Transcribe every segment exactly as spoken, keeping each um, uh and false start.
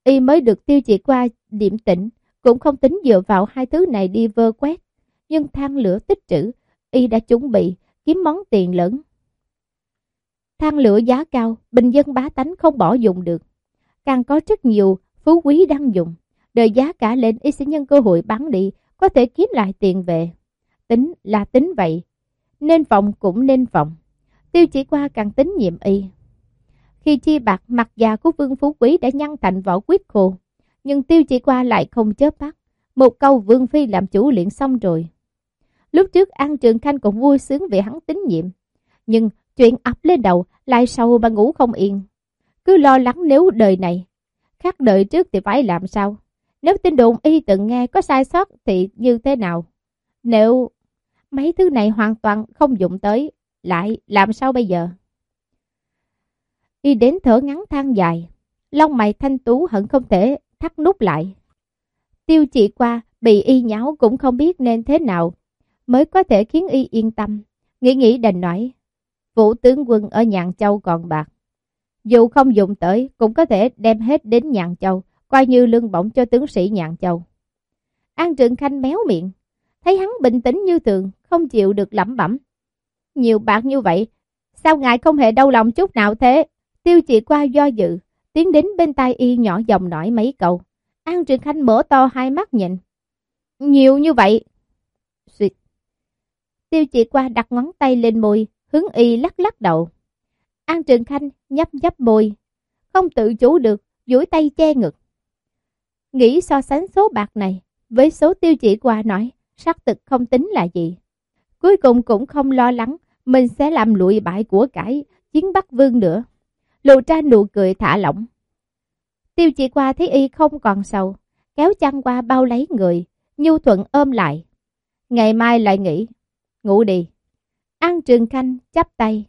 y mới được Tiêu Chỉ qua điểm tĩnh, cũng không tính dựa vào hai thứ này đi vơ quét. Nhưng than lửa tích trữ, y đã chuẩn bị kiếm món tiền lớn. Than lửa giá cao, bình dân bá tánh không bỏ dùng được. Càng có rất nhiều phú quý đang dùng. Đợi giá cả lên, y sẽ nhân cơ hội bán đi, có thể kiếm lại tiền về. Tính là tính vậy, nên phòng cũng nên phòng. Tiêu Chỉ qua càng tín nhiệm y. Khi chi bạc, mặt già của Vương Phú Quý đã nhăn thành vỏ quýt khô. Nhưng Tiêu Chỉ qua lại không chớp mắt. Một câu Vương Phi làm chủ liền xong rồi. Lúc trước An Trường Khanh cũng vui sướng vì hắn tín nhiệm. Nhưng chuyện ập lên đầu lại sầu mà ngủ không yên. Cứ lo lắng nếu đời này khác đời trước thì phải làm sao. Nếu tin đồn y từng nghe có sai sót thì như thế nào. Nếu mấy thứ này hoàn toàn không dụng tới, lại làm sao bây giờ? Y đến thở ngắn than dài, lông mày thanh tú hận không thể thắt nút lại. Tiêu Chỉ qua bị y nháo cũng không biết nên thế nào mới có thể khiến y yên tâm. Nghĩ nghĩ đành nói, Vũ tướng quân ở Nhạn Châu còn bạc, dù không dùng tới cũng có thể đem hết đến Nhạn Châu, coi như lương bổng cho tướng sĩ Nhạn Châu. An Trường Khanh méo miệng, thấy hắn bình tĩnh như thường, không chịu được lẩm bẩm. Nhiều bạc như vậy, sao ngài không hề đau lòng chút nào thế? Tiêu Chỉ qua do dự, tiến đến bên tai y nhỏ giọng nói mấy câu. An Trường Khanh mở to hai mắt nhìn. Nhiều như vậy. Xuyệt. Tiêu Chỉ qua đặt ngón tay lên môi, hướng y lắc lắc đầu. An Trường Khanh nhấp nhấp môi, không tự chủ được, duỗi tay che ngực. Nghĩ so sánh số bạc này với số Tiêu Chỉ qua nói, xác thực không tính là gì. Cuối cùng cũng không lo lắng mình sẽ làm lụi bại của cải chiến Bắc Vương nữa. Lộ ra nụ cười thả lỏng. Tiêu Chỉ qua thấy y không còn sầu, kéo chăn qua bao lấy người, nhu thuận ôm lại. Ngày mai lại nghỉ, ngủ đi. An Trường Khanh chắp tay,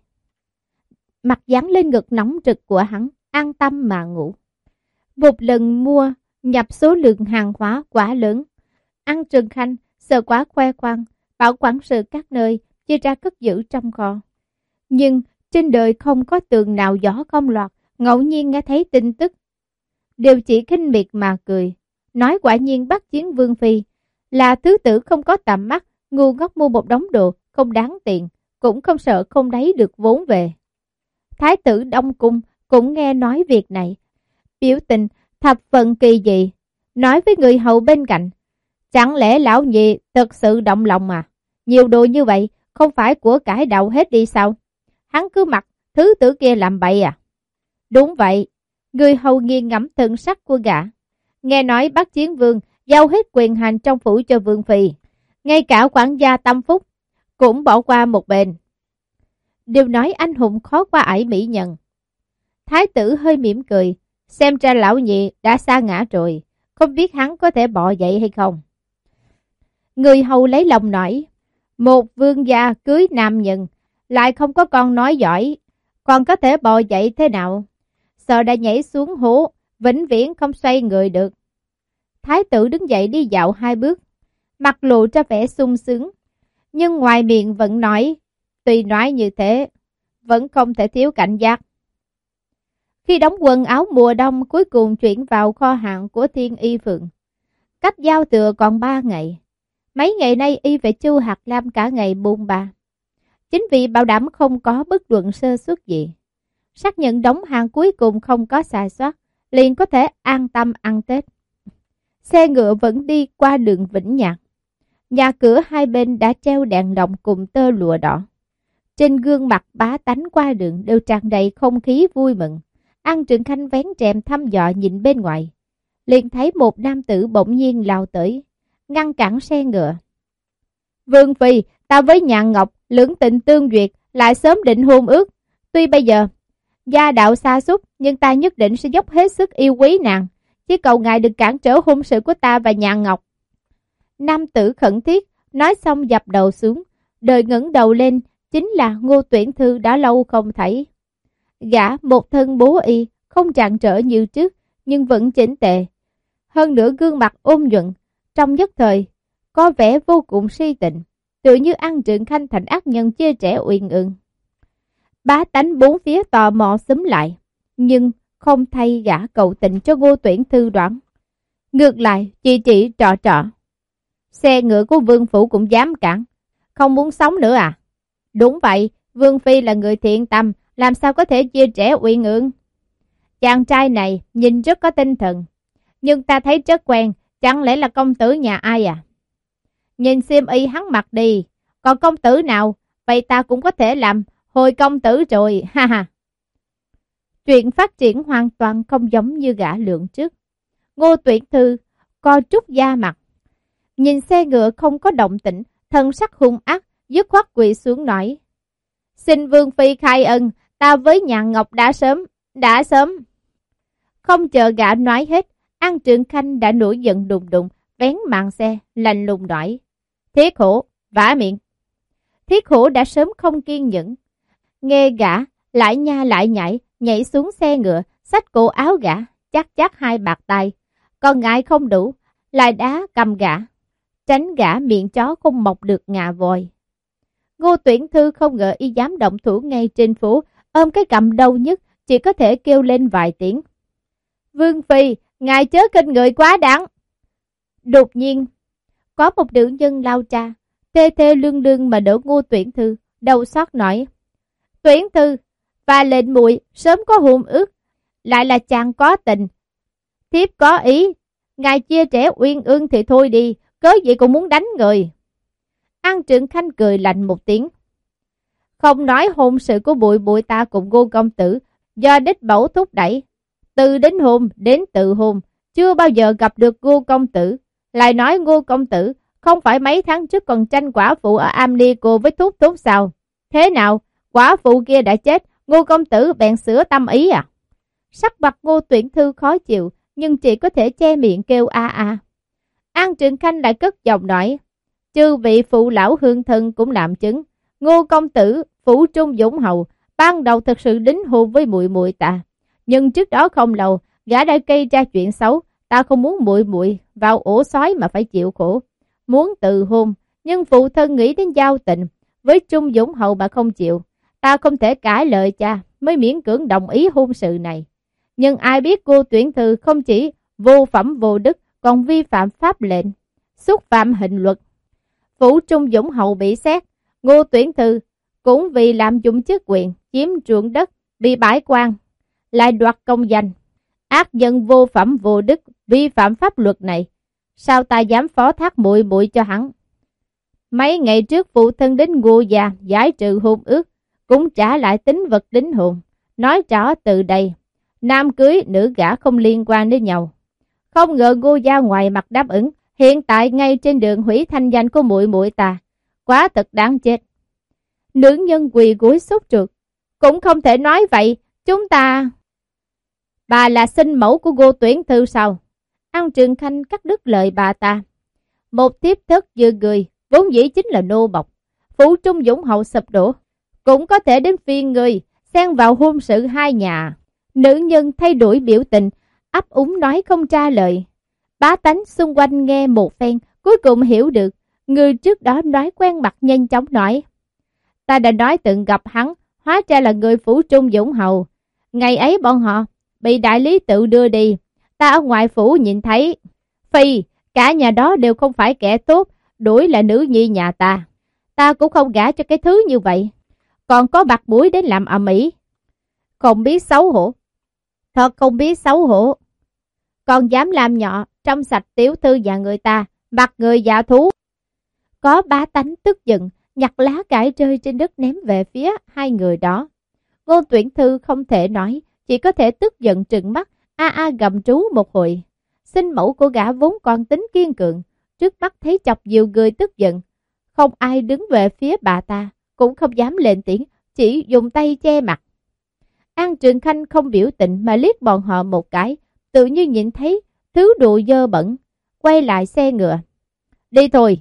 mặt dán lên ngực nóng rực của hắn, an tâm mà ngủ. Một lần mua nhập số lượng hàng hóa quá lớn. An Trường Khanh sợ quá khoe khoang, bảo quản sự các nơi, chia ra cất giữ trong kho. Nhưng trên đời không có tường nào gió không lọt, ngẫu nhiên nghe thấy tin tức. Đều chỉ khinh miệt mà cười, nói quả nhiên Bắc Chiến Vương Phi là thứ tử không có tầm mắt, ngu ngốc mua một đống đồ, không đáng tiền, cũng không sợ không lấy được vốn về. Thái tử Đông Cung cũng nghe nói việc này, biểu tình thập phần kỳ dị, nói với người hầu bên cạnh. Chẳng lẽ lão nhị thật sự động lòng mà? Nhiều đồ như vậy, không phải của cải đậu hết đi sao? Hắn cứ mặc thứ tử kia làm bậy à? Đúng vậy, người hầu nghiêng ngẫm thần sắc của gã. Nghe nói Bắc Chiến Vương giao hết quyền hành trong phủ cho Vương Phi. Ngay cả quản gia Tâm Phúc cũng bỏ qua một bên. Điều nói anh hùng khó qua ải mỹ nhân. Thái tử hơi mỉm cười, xem ra lão nhị đã sa ngã rồi, không biết hắn có thể bò dậy hay không. Người hầu lấy lòng nói, một vương gia cưới nam nhân, lại không có con nói giỏi, còn có thể bò dậy thế nào? Sợ đã nhảy xuống hố, vĩnh viễn không xoay người được. Thái tử đứng dậy đi dạo hai bước, mặt lộ ra vẻ sung sướng, nhưng ngoài miệng vẫn nói, tuy nói như thế, vẫn không thể thiếu cảnh giác. Khi đóng quần áo mùa đông cuối cùng chuyển vào kho hàng của Thiên Y Phượng, cách giao thừa còn ba ngày. Mấy ngày nay y phải chu hạt lam cả ngày buôn ba. Chính vì bảo đảm không có bất luận sơ suất gì, xác nhận đóng hàng cuối cùng không có sai sót, liền có thể an tâm ăn Tết. Xe ngựa vẫn đi qua đường Vĩnh Nhạc. Nhà cửa hai bên đã treo đèn lồng cùng tơ lụa đỏ. Trên gương mặt bá tánh qua đường đều tràn đầy không khí vui mừng. An Trường Khanh vén rèm thăm dò nhìn bên ngoài, liền thấy một nam tử bỗng nhiên lao tới, ngăn cản xe ngựa. Vương Phi, ta với Nhạn Ngọc lưỡng tình tương duyệt, lại sớm định hôn ước. Tuy bây giờ gia đạo xa xúc, nhưng ta nhất định sẽ dốc hết sức yêu quý nàng. Chỉ cầu ngài đừng cản trở hôn sự của ta và Nhạn Ngọc. Nam tử khẩn thiết, nói xong dập đầu xuống, đời ngẩng đầu lên, chính là Ngô Tuyển Thư đã lâu không thấy. Gã một thân bố y, không trạng trở như trước, nhưng vẫn chỉnh tề. Hơn nữa gương mặt ôn nhuận, trong nhất thời, có vẻ vô cùng si tịnh, tự như An Trường Khanh thành ác nhân chia trẻ uyên ương. Bá tánh bốn phía tò mò xúm lại, nhưng không thay gã cầu tình cho Ngô Tuyển Thư đoán. Ngược lại, chỉ chỉ trọ trọ. Xe ngựa của Vương Phủ cũng dám cản, không muốn sống nữa à? Đúng vậy, Vương Phi là người thiện tâm, làm sao có thể chia rẽ Uyên Ương? Chàng trai này nhìn rất có tinh thần, nhưng ta thấy rất quen, chẳng lẽ là công tử nhà ai à? Nhìn xiêm y hắn mặc đi, còn công tử nào, vậy ta cũng có thể làm hồi công tử rồi, ha ha. Chuyện phát triển hoàn toàn không giống như gã lượng trước. Ngô Tuyển Thư co trúc da mặt, nhìn xe ngựa không có động tĩnh, thân sắc hung ác, dứt khoát quỳ xuống nói: Xin Vương Phi khai ân, ta với nhà Ngọc đã sớm, đã sớm. Không chờ gã nói hết, An Trượng Khanh đã nổi giận đùng đùng, vén màn xe, lạnh lùng nói: Thiết Hổ, vả miệng. Thiết Hổ đã sớm không kiên nhẫn, nghe gã lại nha lại nhảy, nhảy xuống xe ngựa, xách cổ áo gã, chắc chắc hai bạt tay, còn ngại không đủ, lại đá cầm gã, tránh gã miệng chó không mọc được ngà voi. Ngô Tuyển Thư không ngờ y dám động thủ ngay trên phố, ôm cái cằm đau nhất, chỉ có thể kêu lên vài tiếng: Vương Phi, ngài chớ khinh người quá đáng. Đột nhiên, có một nữ nhân lao ra, tê tê lương lương mà đỡ Ngô Tuyển Thư, đầu xót nói: Tuyển Thư, và lệnh muội sớm có hôn ước, lại là chàng có tình, thiếp có ý, ngài chia rẽ Uyên Ương thì thôi đi, cớ gì cũng muốn đánh người. An Trượng Khanh cười lạnh một tiếng: Không nói hôn sự của bụi bụi ta cùng Ngô công tử do đích mẫu thúc đẩy, từ đến hôn đến tự hôn, chưa bao giờ gặp được Ngô công tử. Lại nói Ngô công tử không phải mấy tháng trước còn tranh quả phụ ở Amlico với Thúc Thúc sao? Thế nào, quả phụ kia đã chết, Ngô công tử bèn sửa tâm ý à? Sắc mặt Ngô Tuyển Thư khó chịu, nhưng chỉ có thể che miệng kêu a a. An Trượng Khanh lại cất giọng nói: Chư vị phụ lão hương thân cũng làm chứng, Ngô công tử phủ trung dũng hầu ban đầu thật sự đính hôn với muội muội ta, nhưng trước đó không lâu gã đã gây ra chuyện xấu, ta không muốn muội muội vào ổ sói mà phải chịu khổ, muốn từ hôn, nhưng phụ thân nghĩ đến giao tình với Trung Dũng hầu mà không chịu, ta không thể cãi lời cha, mới miễn cưỡng đồng ý hôn sự này. Nhưng ai biết cô Tuyển Thư không chỉ vô phẩm vô đức, còn vi phạm pháp lệnh, xúc phạm hình luật. Phủ Trung Dũng hầu bị xét, Ngô Tuyển Thư cũng vì làm dụng chức quyền, chiếm ruộng đất, bị bãi quan, lại đoạt công danh. Ác dân vô phẩm vô đức, vi phạm pháp luật này, sao ta dám phó thác muội muội cho hắn? Mấy ngày trước phụ thân đến Ngô gia giải trừ hôn ước, cũng trả lại tính vật đính hôn, nói rõ từ đây, nam cưới nữ gả không liên quan đến nhau. Không ngờ Ngô gia ngoài mặt đáp ứng, hiện tại ngay trên đường hủy thanh danh của muội muội ta, quá thật đáng chết. Nữ nhân quỳ gối sốt ruột, cũng không thể nói vậy, chúng ta... Bà là sinh mẫu của Ngô Tuyển Thư sao? An Trượng Khanh cắt đứt lời bà ta. Một thiếp thất dư người, vốn dĩ chính là nô bộc. Phủ Trung Dũng hậu sụp đổ, cũng có thể đến phiên người, xen vào hôn sự hai nhà. Nữ nhân thay đổi biểu tình, ấp úng nói không tra lời. Bá tánh xung quanh nghe một phen, cuối cùng hiểu được. Người trước đó nói quen mặt nhanh chóng nói: Ta đã nói từng gặp hắn, hóa ra là người Phủ Trung Dũng hầu. Ngày ấy bọn họ bị đại lý tự đưa đi, ta ở ngoài phủ nhìn thấy. Phi, cả nhà đó đều không phải kẻ tốt, đuổi là nữ nhi nhà ta. Ta cũng không gả cho cái thứ như vậy, còn có bạc mũi đến làm ầm ĩ. Không biết xấu hổ, thật không biết xấu hổ. Còn dám làm nhọ, trong sạch tiểu thư nhà người ta, mặt người dạ thú. Có bá tánh tức giận, nhặt lá cải rơi trên đất ném về phía hai người đó. Ngô Tuyển Thư không thể nói, chỉ có thể tức giận trừng mắt, a a gầm trú một hồi. Sinh mẫu của gã vốn còn tính kiên cường, trước mắt thấy chọc nhiều người tức giận. Không ai đứng về phía bà ta, cũng không dám lên tiếng, chỉ dùng tay che mặt. An Trượng Khanh không biểu tình mà liếc bọn họ một cái, tự như nhìn thấy thứ đồ dơ bẩn, quay lại xe ngựa. Đi thôi.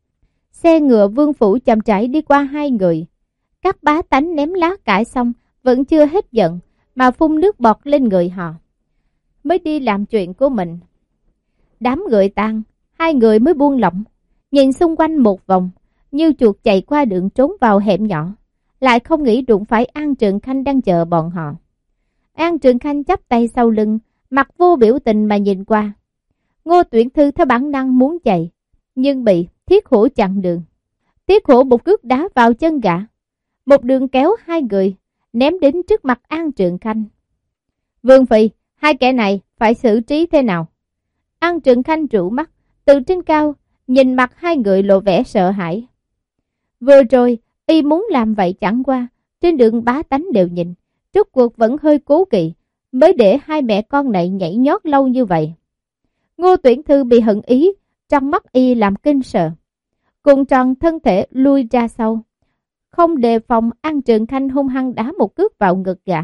Xe ngựa Vương phủ chậm rãi đi qua hai người. Các bá tánh ném lá cải xong, vẫn chưa hết giận, mà phun nước bọt lên người họ. Mới đi làm chuyện của mình. Đám người tan, hai người mới buông lỏng, nhìn xung quanh một vòng, như chuột chạy qua đường trốn vào hẻm nhỏ, lại không nghĩ đụng phải An Trượng Khanh đang chờ bọn họ. An Trường Khanh chắp tay sau lưng, mặt vô biểu tình mà nhìn qua. Ngô Tuyển Thư theo bản năng muốn chạy, nhưng bị Thiết Hổ chặn đường. Thiết Hổ một cước đá vào chân gã, một đường kéo hai người, ném đến trước mặt An Trường Khanh. Vương Phi, hai kẻ này phải xử trí thế nào? An Trường Khanh trụ mắt, từ trên cao, nhìn mặt hai người lộ vẻ sợ hãi. Vừa rồi, y muốn làm vậy chẳng qua, trên đường bá tánh đều nhìn, rốt cuộc vẫn hơi cố kỵ, mới để hai mẹ con này nhảy nhót lâu như vậy. Ngô Tuyển Thư bị hận ý, trong mắt y làm kinh sợ. Cùng tròn thân thể lui ra sau, không đề phòng An Trường Khanh hung hăng đá một cước vào ngực gã.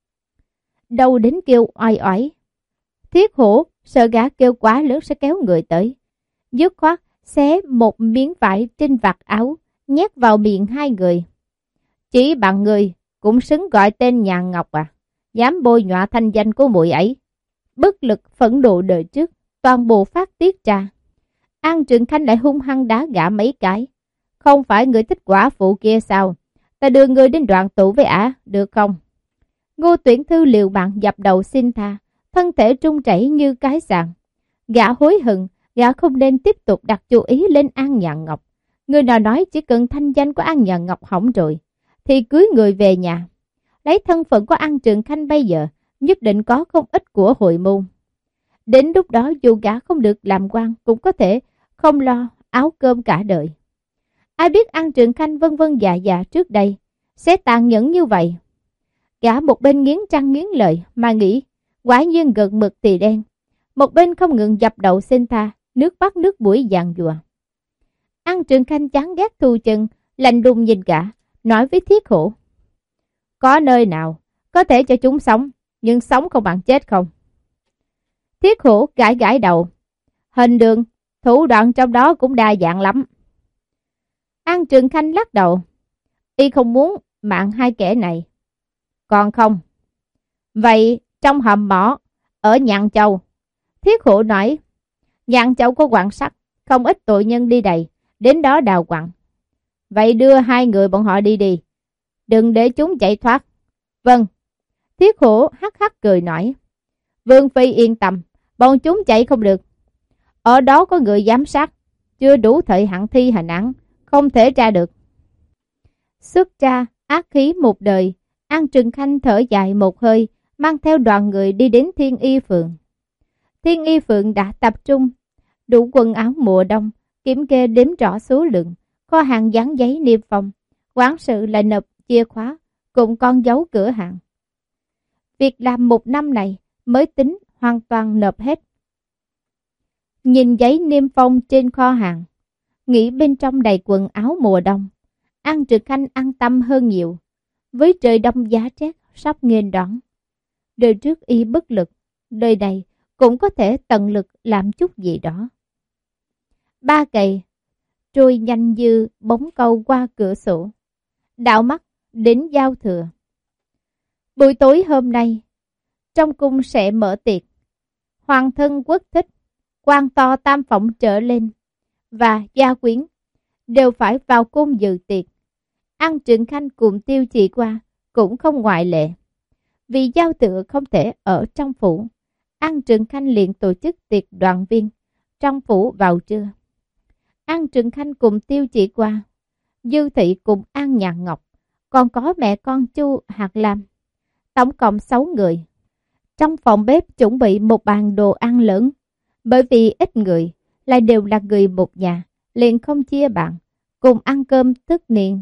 Đầu đến kêu oai oái. Thiết Hổ sợ gã kêu quá lớn sẽ kéo người tới. Dứt khoát xé một miếng vải trên vạt áo, nhét vào miệng hai người. Chỉ bằng người cũng xứng gọi tên nhà Ngọc à? Dám bôi nhọa thanh danh của muội ấy. Bất lực phẫn nộ đời trước, toàn bộ phát tiết ra. An Trường Khanh lại hung hăng đá gã mấy cái. Không phải người thích quả phụ kia sao? Ta đưa người đến đoạn tụ với ả, được không? Ngô Tuyển Thư liều mạng dập đầu xin tha, thân thể trung chảy như cái sàn. Gã hối hận, gã không nên tiếp tục đặt chú ý lên An Nhạn Ngọc. Người nào nói chỉ cần thanh danh của An Nhạn Ngọc hỏng rồi, thì cưới người về nhà. Lấy thân phận của An Trường Khanh bây giờ, nhất định có không ít của hội môn. Đến lúc đó dù gã không được làm quan, cũng có thể không lo áo cơm cả đời. Ai biết An Trường Khanh vân vân dạ dạ trước đây sẽ tàn nhẫn như vậy. Gã một bên nghiến răng nghiến lợi mà nghĩ, quả nhiên gần mực thì đen. Một bên không ngừng dập đầu xin tha, nước bắt nước mũi giàn giụa. An Trường Khanh chán ghét thu chân, lạnh lùng nhìn gã, nói với Thiết Hổ. Có nơi nào có thể cho chúng sống, nhưng sống không bằng chết không? Thiết Hổ gãi gãi đầu. Hình đường, thủ đoạn trong đó cũng đa dạng lắm. An Trường Khanh lắc đầu. Y không muốn mạng hai kẻ này. Còn không. Vậy trong hầm mỏ ở Nhạn Châu, Thiết Hổ nói, Nhạn Châu có quặng sắt, không ít tội nhân đi đầy, đến đó đào quặng. Vậy đưa hai người bọn họ đi đi, đừng để chúng chạy thoát. Vâng. Thiết Hổ hắc hắc cười nói, Vương Phi yên tâm, bọn chúng chạy không được. Ở đó có người giám sát, chưa đủ thời hạn thi hành án, không thể ra được. Xuất ra ác khí một đời, An Trường Khanh thở dài một hơi, mang theo đoàn người đi đến Thiên Y Phường. Thiên Y Phường đã tập trung đủ quần áo mùa đông, kiểm kê đếm rõ số lượng, kho hàng dán giấy niêm phong, quản sự lại nộp chìa khóa cùng con dấu cửa hàng. Việc làm một năm này mới tính hoàn toàn nộp hết. Nhìn giấy niêm phong trên kho hàng, nghĩ bên trong đầy quần áo mùa đông, An Trường Khanh an tâm hơn nhiều. Với trời đông giá rét sắp nghênh đón, đời trước y bất lực, đời này cũng có thể tận lực làm chút gì đó. Ba cày trôi nhanh như bóng câu qua cửa sổ, đảo mắt đến giao thừa. Buổi tối hôm nay, trong cung sẽ mở tiệc. Hoàng thân quốc thích, quan to tam phẩm trở lên và gia quyến đều phải vào cung dự tiệc. An Trường Khanh cùng Tiêu Chỉ Qua cũng không ngoại lệ. Vì giao thừa không thể ở trong phủ, An Trường Khanh liền tổ chức tiệc đoàn viên trong phủ vào trưa. An Trường Khanh cùng Tiêu Chỉ Qua, Dư Thị cùng An Nhạn Ngọc, còn có mẹ con Chu Hạt Lam, tổng cộng sáu người. Trong phòng bếp chuẩn bị một bàn đồ ăn lớn, bởi vì ít người, lại đều là người một nhà, liền không chia bàn, cùng ăn cơm tất niên.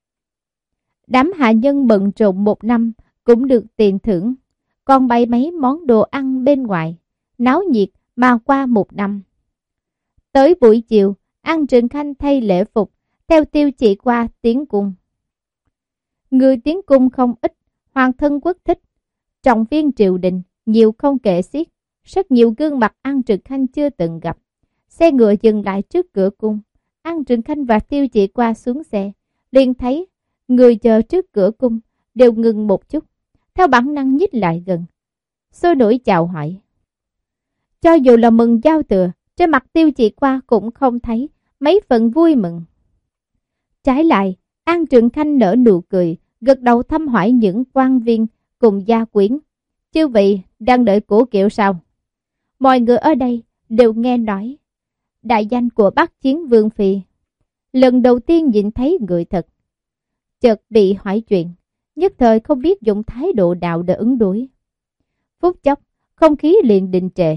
Đám hạ nhân bận rộn một năm cũng được tiền thưởng, còn bày mấy món đồ ăn bên ngoài, náo nhiệt mà qua một năm. Tới buổi chiều, An Trường Khanh thay lễ phục, theo Tiêu Chỉ Qua tiến cung. Người tiến cung không ít, hoàng thân quốc thích, trọng viên triều đình, nhiều không kể xiết, rất nhiều gương mặt An Trường Khanh chưa từng gặp. Xe ngựa dừng lại trước cửa cung, An Trường Khanh và Tiêu Chỉ Qua xuống xe, liền thấy người chờ trước cửa cung đều ngừng một chút, theo bản năng nhích lại gần, sôi nổi chào hỏi. Cho dù là mừng giao thừa, trên mặt Tiêu Chỉ Qua cũng không thấy mấy phần vui mừng. Trái lại, An Trường Khanh nở nụ cười, gật đầu thăm hỏi những quan viên cùng gia quyến. Chư vị đang đợi Cố Kiệu sao? Mọi người ở đây đều nghe nói đại danh của Bắc Chiến Vương Phi. Lần đầu tiên nhìn thấy người thật, chợt bị hỏi chuyện, nhất thời không biết dùng thái độ nào để ứng đối. Phút chốc, không khí liền đình trệ.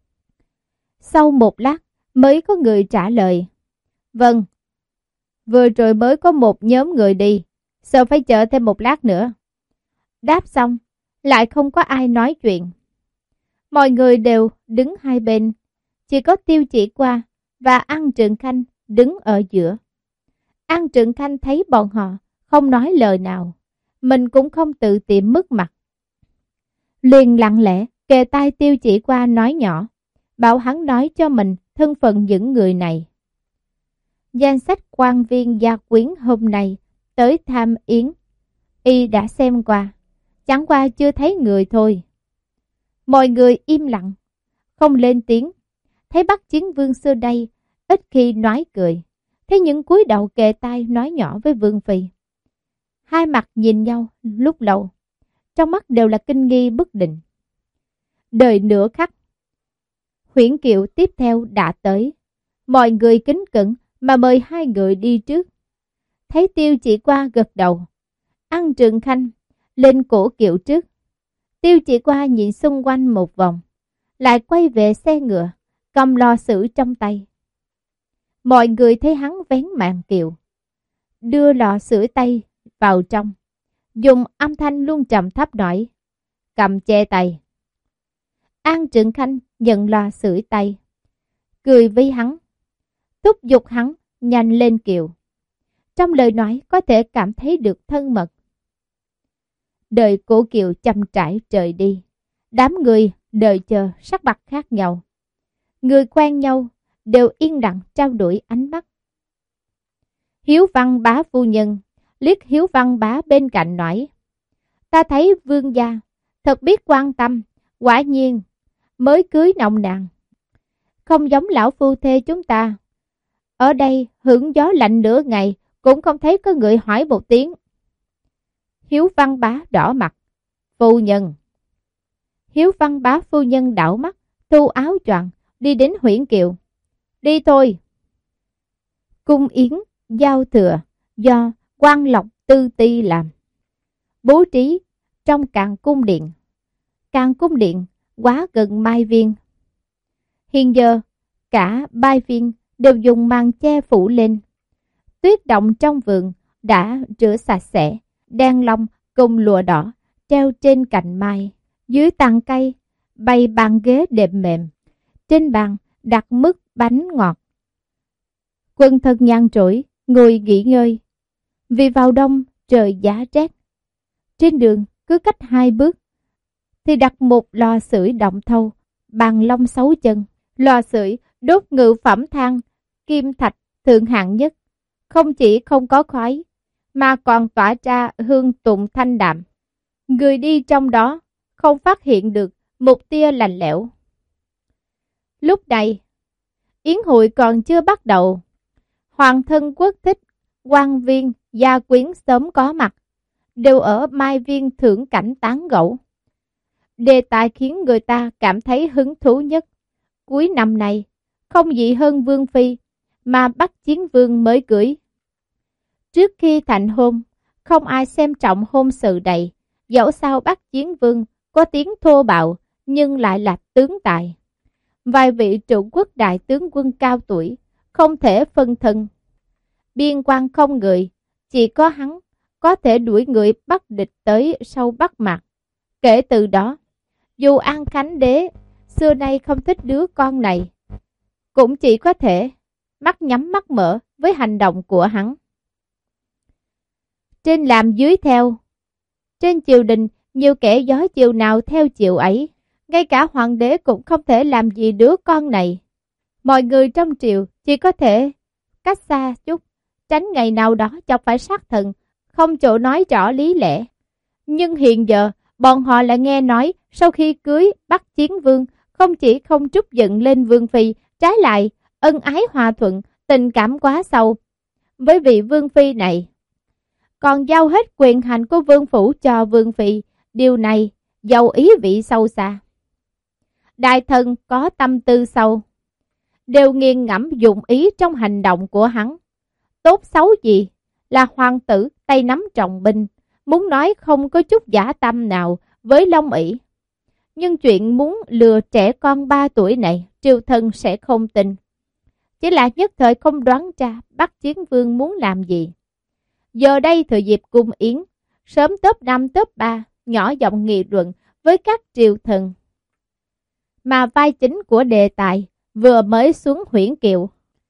Sau một lát mới có người trả lời. Vâng, vừa rồi mới có một nhóm người đi, sợ phải chờ thêm một lát nữa. Đáp xong, lại không có ai nói chuyện. Mọi người đều đứng hai bên, chỉ có Tiêu Chỉ Qua và An Trượng Khanh đứng ở giữa. An Trượng Khanh thấy bọn họ không nói lời nào, mình cũng không tự tiệm mất mặt. Liền lặng lẽ kề tai Tiêu Chỉ Qua nói nhỏ, bảo hắn nói cho mình thân phận những người này. Danh sách quan viên gia quyến hôm nay tới tham yến, y đã xem qua, chẳng qua chưa thấy người thôi. Mọi người im lặng, không lên tiếng. Thấy Bắc Chiến Vương xưa đây ít khi nói cười, thế những cúi đầu kề tai nói nhỏ với Vương Phi. Hai mặt nhìn nhau lúc lâu, trong mắt đều là kinh nghi bất định. Đợi nửa khắc, Huyễn Kiệu tiếp theo đã tới. Mọi người kính cẩn mà mời hai người đi trước. Thấy Tiêu Chỉ Qua gật đầu, An Trượng Khanh lên cổ kiệu trước. Tiêu Chỉ Qua nhìn xung quanh một vòng, lại quay về xe ngựa, cầm lò sưởi trong tay. Mọi người thấy hắn vén màn kiệu, đưa lò sưởi tay vào trong, dùng âm thanh luôn trầm thấp nói, cầm che tay. An Trượng Khanh nhận lò sưởi tay, cười với hắn, thúc giục hắn nhanh lên kiệu. Trong lời nói có thể cảm thấy được thân mật. Đợi cổ kiệu chậm rãi rời đi, đám người đợi chờ sắc mặt khác nhau. Người quen nhau đều yên lặng trao đổi ánh mắt. Hiếu Văn Bá phu nhân liếc Hiếu Văn Bá bên cạnh nói, ta thấy vương gia thật biết quan tâm, quả nhiên mới cưới nồng nàn, không giống lão phu thê chúng ta. Ở đây hưởng gió lạnh nửa ngày cũng không thấy có người hỏi một tiếng. Hiếu Văn Bá đỏ mặt, phu nhân. Hiếu Văn Bá phu nhân đảo mắt, thu áo choàng đi đến Huyễn Kiệu. Đi thôi. Cung yến giao thừa do Quan Lộc Tư Ti làm, bố trí trong Càn Cung Điện. Càn Cung Điện quá gần Mai Viên. Hiện giờ cả Mai Viên đều dùng màn che phủ lên. Tuyết động trong vườn đã rửa sạch sẽ, đen lông cùng lụa đỏ treo trên cành mai. Dưới tàn cây bày bàn ghế đệm mềm, trên bàn đặt mứt bánh ngọt. Quần thần nhàn rỗi ngồi nghỉ ngơi, vì vào đông trời giá rét. Trên đường cứ cách hai bước thì đặt một lò sưởi động thau bằng lông sáu chân. Lò sưởi đốt ngự phẩm than kim thạch thượng hạng nhất, không chỉ không có khói mà còn tỏa ra hương tụng thanh đạm. Người đi trong đó không phát hiện được một tia lạnh lẽo. Lúc này yến hội còn chưa bắt đầu, hoàng thân quốc thích, quan viên, gia quyến sớm có mặt, đều ở Mai Viên thưởng cảnh tán gẫu. Đề tài khiến người ta cảm thấy hứng thú nhất cuối năm này không gì hơn Vương Phi mà Bắc Chiến Vương mới cưới. Trước khi thành hôn, không ai xem trọng hôn sự này, dẫu sao Bắc Chiến Vương có tiếng thô bạo nhưng lại là tướng tài. Vài vị trụ quốc đại tướng quân cao tuổi không thể phân thân. Biên quan không người, chỉ có hắn có thể đuổi người bắt địch tới sâu Bắc Mạc. Kể từ đó, dù An Khánh Đế xưa nay không thích đứa con này, cũng chỉ có thể mắt nhắm mắt mở với hành động của hắn. Trên làm dưới theo. Trên triều đình, nhiều kẻ gió chiều nào theo chiều ấy. Ngay cả hoàng đế cũng không thể làm gì đứa con này. Mọi người trong triều chỉ có thể cách xa chút, tránh ngày nào đó chọc phải sát thần, không chỗ nói rõ lý lẽ. Nhưng hiện giờ, bọn họ lại nghe nói sau khi cưới Bắc Chiến Vương, không chỉ không trút giận lên Vương Phi, trái lại ân ái hòa thuận, tình cảm quá sâu với vị Vương Phi này. Còn giao hết quyền hành của Vương Phủ cho Vương Phi. Điều này giàu ý vị sâu xa. Đại thần có tâm tư sâu, đều nghiền ngẫm dụng ý trong hành động của hắn. Tốt xấu gì là hoàng tử tay nắm trọng binh, muốn nói không có chút giả tâm nào với Long ỷ. Nhưng chuyện muốn lừa trẻ con ba tuổi này, triều thần sẽ không tin. Chỉ là nhất thời không đoán ra Bắc Chiến Vương muốn làm gì. Giờ đây thời dịp cung yến, sớm top năm top ba, nhỏ giọng nghị luận với các triều thần. Mà vai chính của đề tài vừa mới xuống huyễn kiệu.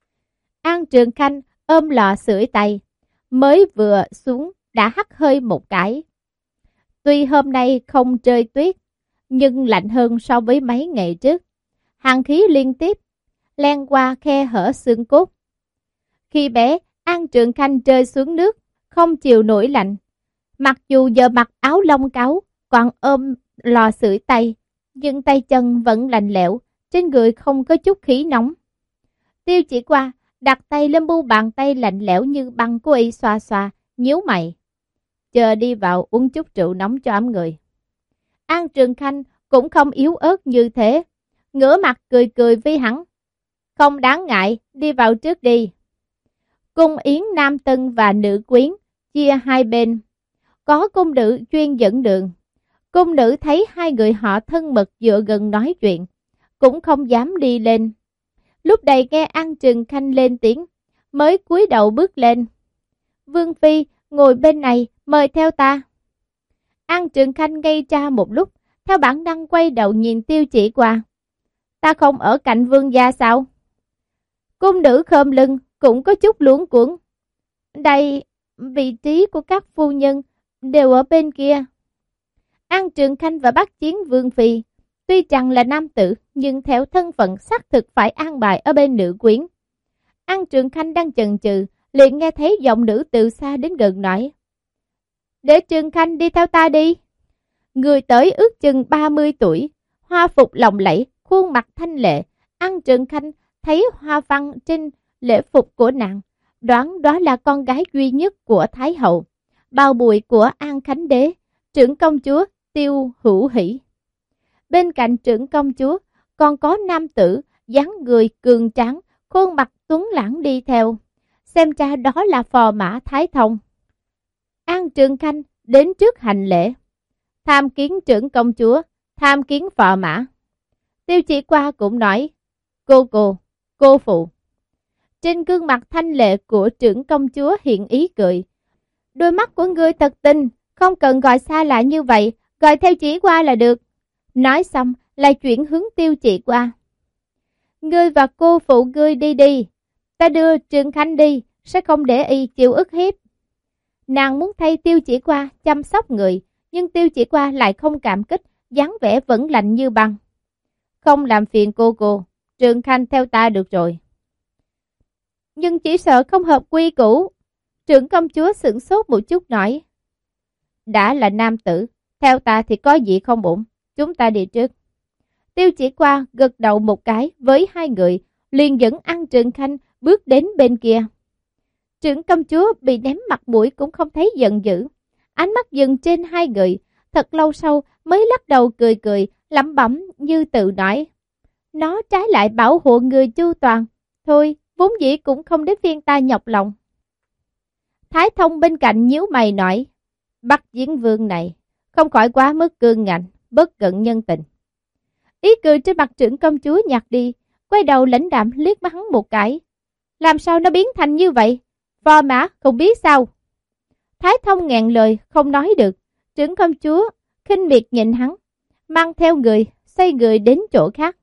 An Trường Khanh ôm lò sưởi tay, mới vừa xuống đã hắt hơi một cái. Tuy hôm nay không trời tuyết, nhưng lạnh hơn so với mấy ngày trước. Hàn khí liên tiếp, len qua khe hở xương cốt. Khi bé, An Trường Khanh rơi xuống nước, không chịu nổi lạnh. Mặc dù giờ mặc áo lông cáu, còn ôm lò sưởi tay, nhưng tay chân vẫn lạnh lẽo, trên người không có chút khí nóng. Tiêu Chỉ Qua đặt tay lên mu bàn tay lạnh lẽo như băng của y, xoa xoa, nhíu mày. Chờ đi vào uống chút rượu nóng cho ấm người. An Trường Khanh cũng không yếu ớt như thế, ngửa mặt cười cười với hắn. Không đáng ngại, đi vào trước đi. Cung yến nam tân và nữ quyến chia hai bên, có cung nữ chuyên dẫn đường. Cung nữ thấy hai người họ thân mật dựa gần nói chuyện, cũng không dám đi lên. Lúc này nghe An Trường Khanh lên tiếng, mới cúi đầu bước lên. Vương phi, ngồi bên này, mời theo ta. An Trường Khanh ngây ra một lúc, theo bản năng quay đầu nhìn Tiêu Chỉ Qua. Ta không ở cạnh vương gia sao? Cung nữ khom lưng, cũng có chút luống cuống. Đây, vị trí của các phu nhân đều ở bên kia. An Trường Khanh và Bắc Chiến Vương phi tuy rằng là nam tử, nhưng theo thân phận xác thực phải an bài ở bên nữ quyến. An Trường Khanh đang chần chừ, liền nghe thấy giọng nữ từ xa đến gần nói. Để Trường Khanh đi theo ta đi. Người tới ước chừng ba mươi tuổi, hoa phục lộng lẫy, khuôn mặt thanh lệ. An Trường Khanh thấy hoa văn trên lễ phục của nàng, đoán đó là con gái duy nhất của Thái hậu, bao bùi của An Khánh đế, trưởng công chúa Tiêu Hữu Hỷ. Bên cạnh trưởng công chúa còn có nam tử dáng người cường tráng, khuôn mặt tuấn lãng đi theo, xem ra đó là phò mã Thái Thông. An Trường Khanh đến trước hành lễ, tham kiến trưởng công chúa, tham kiến phò mã. Tiêu Chỉ Qua cũng nói, cô cô, cô phụ. Trên gương mặt thanh lệ của trưởng công chúa hiện ý cười. Đôi mắt của ngươi thật tinh, không cần gọi xa lạ như vậy, gọi theo Chỉ Qua là được. Nói xong lại chuyển hướng Tiêu Chỉ Qua. Ngươi và cô phụ ngươi đi đi, ta đưa Trường Khanh đi, sẽ không để y chịu ức hiếp. Nàng muốn thay Tiêu Chỉ Qua chăm sóc người, nhưng Tiêu Chỉ Qua lại không cảm kích, dáng vẻ vẫn lạnh như băng. Không làm phiền cô cô, Trường Khanh theo ta được rồi. Nhưng chỉ sợ không hợp quy củ. Trưởng công chúa sửng sốt một chút nói. Đã là nam tử, theo ta thì có gì không ổn, chúng ta đi trước. Tiêu Chỉ Qua gật đầu một cái với hai người, liền dẫn An Trường Khanh bước đến bên kia. Trưởng công chúa bị ném mặt mũi cũng không thấy giận dữ, ánh mắt dừng trên hai người, thật lâu sau mới lắc đầu cười cười, lẩm bẩm như tự nói. Nó trái lại bảo hộ người chu toàn, thôi vốn dĩ cũng không đến phiên ta nhọc lòng. Thái Thông bên cạnh nhíu mày nói, Bắc Chiến Vương này không khỏi quá mức cương ngạnh, bất cận nhân tình. Ý cười trên mặt trưởng công chúa nhạt đi, quay đầu lãnh đạm liếc mắt hắn một cái. Làm sao nó biến thành như vậy? Phò mã không biết sao? Thái Thông ngẹn lời không nói được. Trưởng công chúa khinh miệt nhìn hắn, mang theo người, xoay người đến chỗ khác.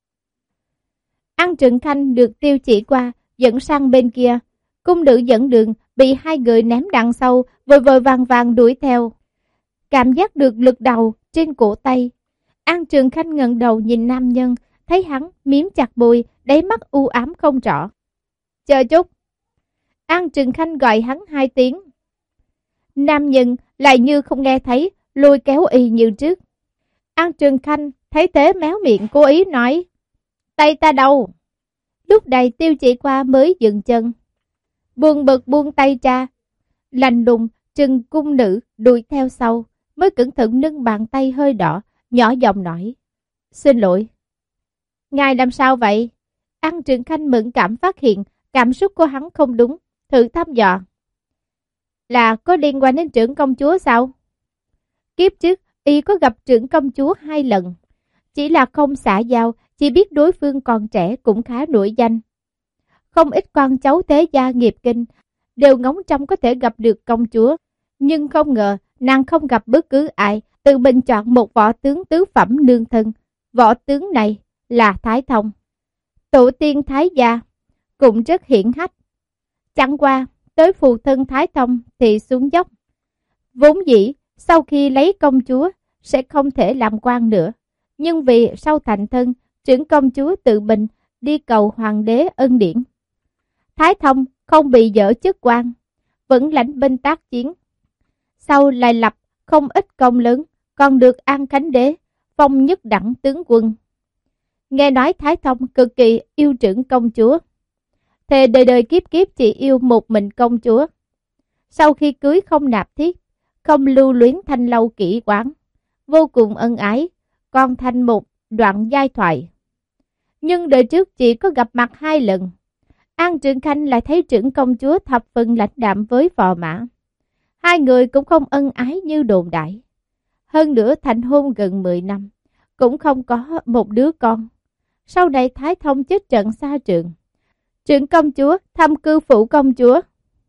An Trường Khanh được Tiêu Chỉ Qua dẫn sang bên kia. Cung nữ dẫn đường bị hai người ném đằng sau, vội vội vàng vàng đuổi theo. Cảm giác được lực đầu trên cổ tay. An Trường Khanh ngẩng đầu nhìn nam nhân, thấy hắn miếm chặt môi, đáy mắt u ám không rõ. Chờ chút. An Trường Khanh gọi hắn hai tiếng. Nam nhân lại như không nghe thấy, lôi kéo y như trước. An Trường Khanh thấy thế méo miệng cố ý nói. Tay ta đâu? Lúc này Tiêu Chỉ Qua mới dừng chân. Buồn bực buông tay ra, lạnh lùng trừng cung nữ đuổi theo sau. mới cẩn thận nâng bàn tay hơi đỏ, nhỏ giọng nói: Xin lỗi. Ngài làm sao vậy? An Trường Khanh mẫn cảm phát hiện cảm xúc của hắn không đúng, thử thăm dò: Là có liên quan đến trưởng công chúa sao? Kiếp trước, y có gặp trưởng công chúa hai lần, chỉ là không xã giao, chỉ biết đối phương còn trẻ cũng khá nổi danh. Không ít con cháu thế gia nghiệp kinh đều ngóng trông có thể gặp được công chúa, nhưng không ngờ nàng không gặp bất cứ ai, tự mình chọn một võ tướng tứ phẩm nương thân. Võ tướng này là Thái Thông, tổ tiên Thái gia, cũng rất hiển hách. Chẳng qua tới phụ thân Thái Thông thì xuống dốc. Vốn dĩ sau khi lấy công chúa sẽ không thể làm quan nữa, nhưng vì sau thành thân, trưởng công chúa tự mình đi cầu hoàng đế ân điển. Thái Thông không bị dỡ chức quan, vẫn lãnh binh tác chiến. Sau lại lập không ít công lớn, còn được An Khánh đế phong nhất đẳng tướng quân. Nghe nói Thái Thông cực kỳ yêu trưởng công chúa, thề đời đời kiếp kiếp chỉ yêu một mình công chúa. Sau khi cưới không nạp thiếp, không lưu luyến thanh lâu kỹ quán, vô cùng ân ái, còn thành một đoạn giai thoại. Nhưng đời trước chỉ có gặp mặt hai lần. An Trường Khanh lại thấy trưởng công chúa thập phần lãnh đạm với phò mã. Hai người cũng không ân ái như đồn đại. Hơn nữa thành hôn gần mười năm, cũng không có một đứa con. Sau này Thái Thông chết trận xa trường, trưởng công chúa thăm cư phủ công chúa,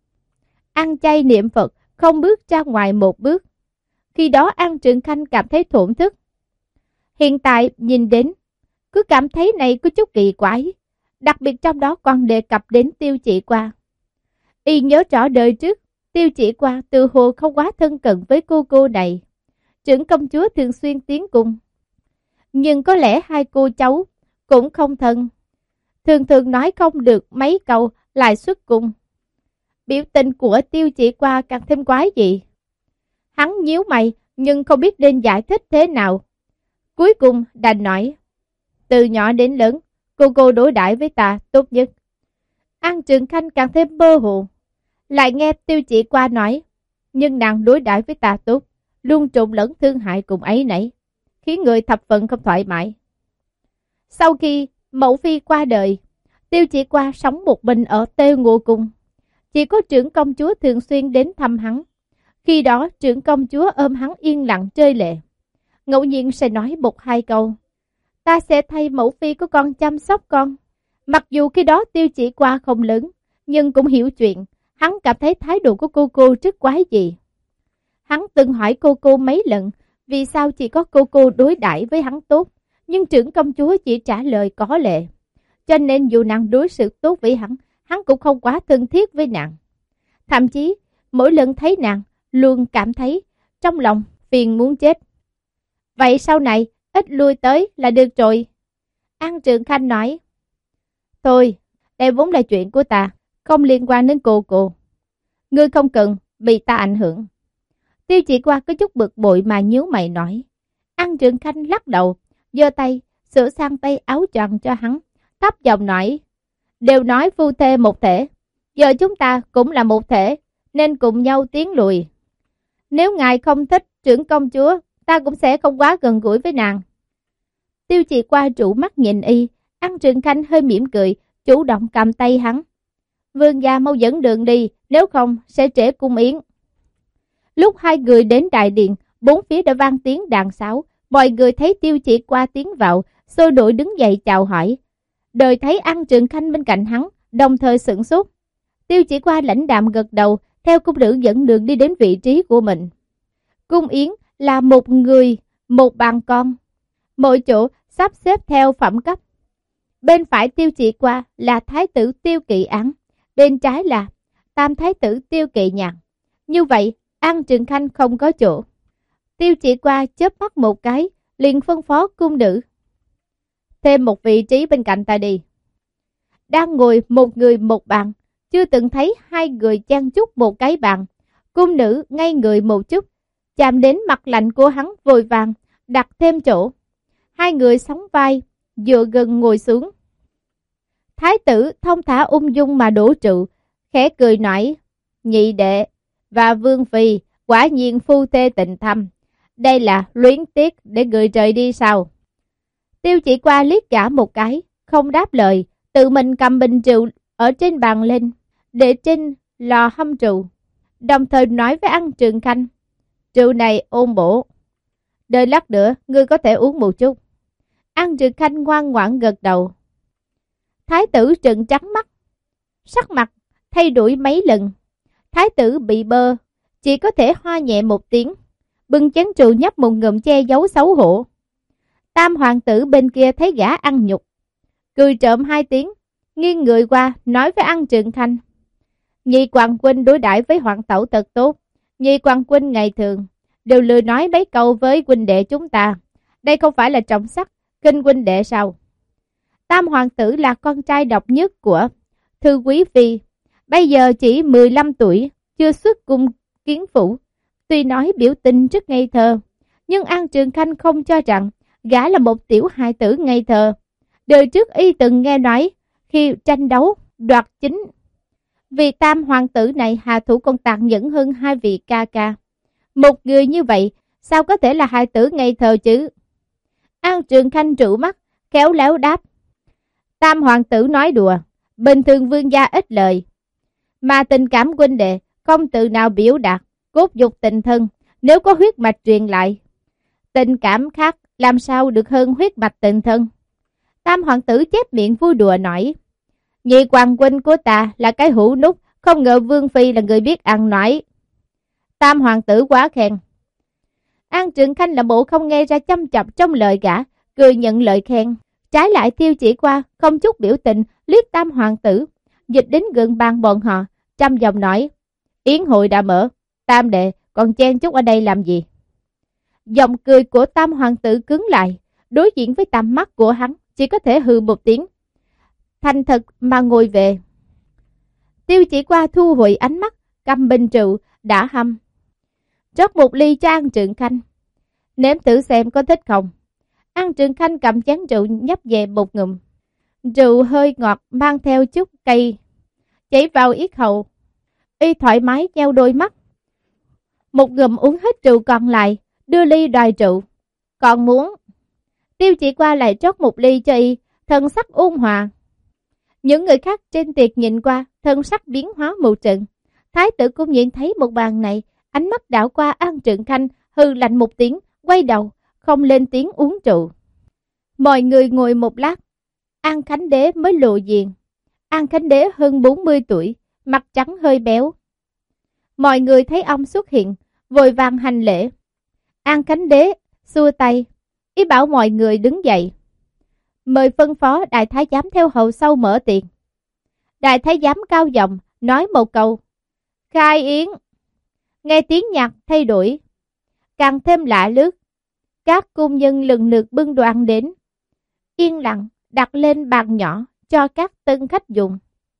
ăn chay niệm Phật, không bước ra ngoài một bước. Khi đó An Trường Khanh cảm thấy thổn thức. Hiện tại nhìn đến, cứ cảm thấy này có chút kỳ quái, đặc biệt trong đó còn đề cập đến Tiêu Chỉ Qua. Y nhớ rõ đời trước, Tiêu Chỉ Qua từ hồ không quá thân cận với cô cô này. Trưởng công chúa thường xuyên tiến cung, nhưng có lẽ hai cô cháu cũng không thân, thường thường nói không được mấy câu lại xuất cung. Biểu tình của Tiêu Chỉ Qua càng thêm quái dị. Hắn nhíu mày nhưng không biết nên giải thích thế nào. Cuối cùng đành nói: Từ nhỏ đến lớn, cô cô đối đãi với ta tốt nhất. An Trường Khanh càng thêm mơ hồ, lại nghe Tiêu Chỉ Qua nói: Nhưng nàng đối đãi với ta tốt, luôn trộn lẫn thương hại cùng ấy nấy, khiến người thập phần không thoải mái. Sau khi mẫu phi qua đời, Tiêu Chỉ Qua sống một mình ở Tê Ngô Cung. Chỉ có trưởng công chúa thường xuyên đến thăm hắn. Khi đó trưởng công chúa ôm hắn yên lặng rơi lệ, ngẫu nhiên sẽ nói một hai câu: Ta sẽ thay mẫu phi của con chăm sóc con. Mặc dù khi đó Tiêu Chỉ Qua không lớn, nhưng cũng hiểu chuyện. Hắn cảm thấy thái độ của cô cô rất quái dị. Hắn từng hỏi cô cô mấy lần, vì sao chỉ có cô cô đối đãi với hắn tốt, nhưng trưởng công chúa chỉ trả lời có lệ. Cho nên dù nàng đối xử tốt với hắn, hắn cũng không quá thân thiết với nàng. Thậm chí, mỗi lần thấy nàng, luôn cảm thấy trong lòng phiền muốn chết. Vậy sau này, ít lui tới là được rồi. An Trường Khanh nói: Thôi, đây vốn là chuyện của ta, không liên quan đến cô cô. Ngươi không cần bị ta ảnh hưởng. Tiêu Chỉ Qua có chút bực bội mà nhíu mày nói. An Trường Khanh lắc đầu, giơ tay sửa sang tay áo choàng cho hắn, thấp giọng nói: Đều nói phu thê một thể, giờ chúng ta cũng là một thể, nên cùng nhau tiến lùi. Nếu ngài không thích trưởng công chúa, ta cũng sẽ không quá gần gũi với nàng. Tiêu Chỉ Qua trụ mắt nhìn y. An Trường Khanh hơi mỉm cười, chủ động cầm tay hắn. Vương gia mau dẫn đường đi, nếu không sẽ trễ cung yến. Lúc hai người đến đại điện, bốn phía đã vang tiếng đàn sáo. Mọi người thấy Tiêu Chỉ Qua tiến vào, sôi nổi đứng dậy chào hỏi. Đời thấy An Trường Khanh bên cạnh hắn, đồng thời sửng sốt. Tiêu Chỉ Qua lãnh đạm gật đầu, theo cung nữ dẫn đường đi đến vị trí của mình. Cung yến là một người, một bàn con, mỗi chỗ sắp xếp theo phẩm cấp. Bên phải Tiêu Chỉ Qua là thái tử Tiêu Kỵ Án, bên trái là tam thái tử Tiêu Kỵ Nhạc. Như vậy, An Trường Khanh không có chỗ. Tiêu Chỉ Qua chớp mắt một cái, liền phân phó cung nữ: Thêm một vị trí bên cạnh ta đi. Đang ngồi một người một bàn, chưa từng thấy hai người chen chúc một cái bàn. Cung nữ ngay người một chút, chạm đến mặt lạnh của hắn vội vàng đặt thêm chỗ. Hai người sóng vai, dựa gần ngồi xuống. Thái tử thông thả ung dung mà đổ rượu, khẽ cười nói: Nhị đệ và vương phi quả nhiên phu thê tình thâm, Đây là luyến tiếc để người rời đi sao? Tiêu Chỉ Qua liếc gã một cái, không đáp lời, tự mình cầm bình rượu ở trên bàn lên, để trên lò hâm rượu, đồng thời nói với An Trường Khanh, rượu này ôn bổ, đợi lát nữa ngươi có thể uống một chút. An Trường Khanh ngoan ngoãn gật đầu. Thái tử trợn trắng mắt, sắc mặt thay đổi mấy lần. Thái tử bị bơ, chỉ có thể ho nhẹ một tiếng, bưng chén rượu nhấp một ngụm che giấu xấu hổ. Tam hoàng tử bên kia thấy gã ăn nhục, cười trộm hai tiếng, nghiêng người qua nói với An Trường Khanh, Nhị Hoàng huynh đối đãi với hoàng tẩu thật tốt. Nhị Hoàng huynh ngày thường đều lười nói mấy câu với huynh đệ chúng ta. Đây không phải là trọng sắc kinh huynh đệ sao? Tam hoàng tử là con trai độc nhất của Thư Quý Phi, bây giờ chỉ mười lăm tuổi, chưa xuất cung kiến phủ. Tuy nói biểu tình rất ngây thơ, nhưng An Trường Khanh không cho rằng gã là một tiểu hài tử ngây thơ. Đời trước y từng nghe nói, khi tranh đấu đoạt chính, vì tam hoàng tử này hạ thủ còn tàn nhẫn hơn hai vị ca ca. Một người như vậy, sao có thể là hài tử ngây thơ chứ? An Trường Khanh trụ mắt, khéo léo đáp. Tam hoàng tử nói đùa, bình thường vương gia ít lời, mà tình cảm huynh đệ không từ nào biểu đạt, cốt dục tình thân, nếu có huyết mạch truyền lại. Tình cảm khác làm sao được hơn huyết mạch tình thân? Tam hoàng tử chép miệng vui đùa nói, Nhị Hoàng huynh của ta là cái hũ nút, không ngờ Vương Phi là người biết ăn nói. Tam hoàng tử quá khen. An Trường Khanh là bộ không nghe ra chăm chọc trong lời gã, cười nhận lời khen. Trái lại Tiêu Chỉ Qua không chút biểu tình liếc tam hoàng tử, dịch đến gần bàn bọn họ, trăm giọng nói, yến hội đã mở, tam đệ còn chen chúc ở đây làm gì? Giọng cười của tam hoàng tử cứng lại, đối diện với tầm mắt của hắn, chỉ có thể hừ một tiếng, thành thật mà ngồi về. Tiêu Chỉ Qua thu hồi ánh mắt, cầm bình rượu đã hâm, rót một ly cho An Trường Khanh, nếm thử xem có thích không. An Trường Khanh cầm chén rượu nhấp về một ngụm, rượu hơi ngọt mang theo chút cay chảy vào yết hầu, y thoải mái nheo đôi mắt, một ngụm uống hết rượu còn lại, đưa ly đòi rượu. Còn muốn? Tiêu Chỉ Qua lại rót một ly cho y, thần sắc ôn hòa. Những người khác trên tiệc nhìn qua, thần sắc biến hóa một trận. Thái tử cũng nhìn thấy một bàn này, ánh mắt đảo qua An Trường Khanh, hừ lạnh một tiếng, quay đầu, không lên tiếng uống rượu. Mọi người ngồi một lát, An Khánh Đế mới lộ diện. An Khánh Đế hơn bốn mươi tuổi, mặt trắng hơi béo. Mọi người thấy ông xuất hiện, vội vàng hành lễ. An Khánh Đế xua tay, ý bảo mọi người đứng dậy, mời phân phó đại thái giám theo hầu sau mở tiệc. Đại thái giám cao giọng nói một câu, khai yến. Nghe tiếng nhạc thay đổi, càng thêm lạ lướt. Các cung nhân lần lượt bưng đồ ăn đến, yên lặng đặt lên bàn nhỏ cho các tân khách dùng.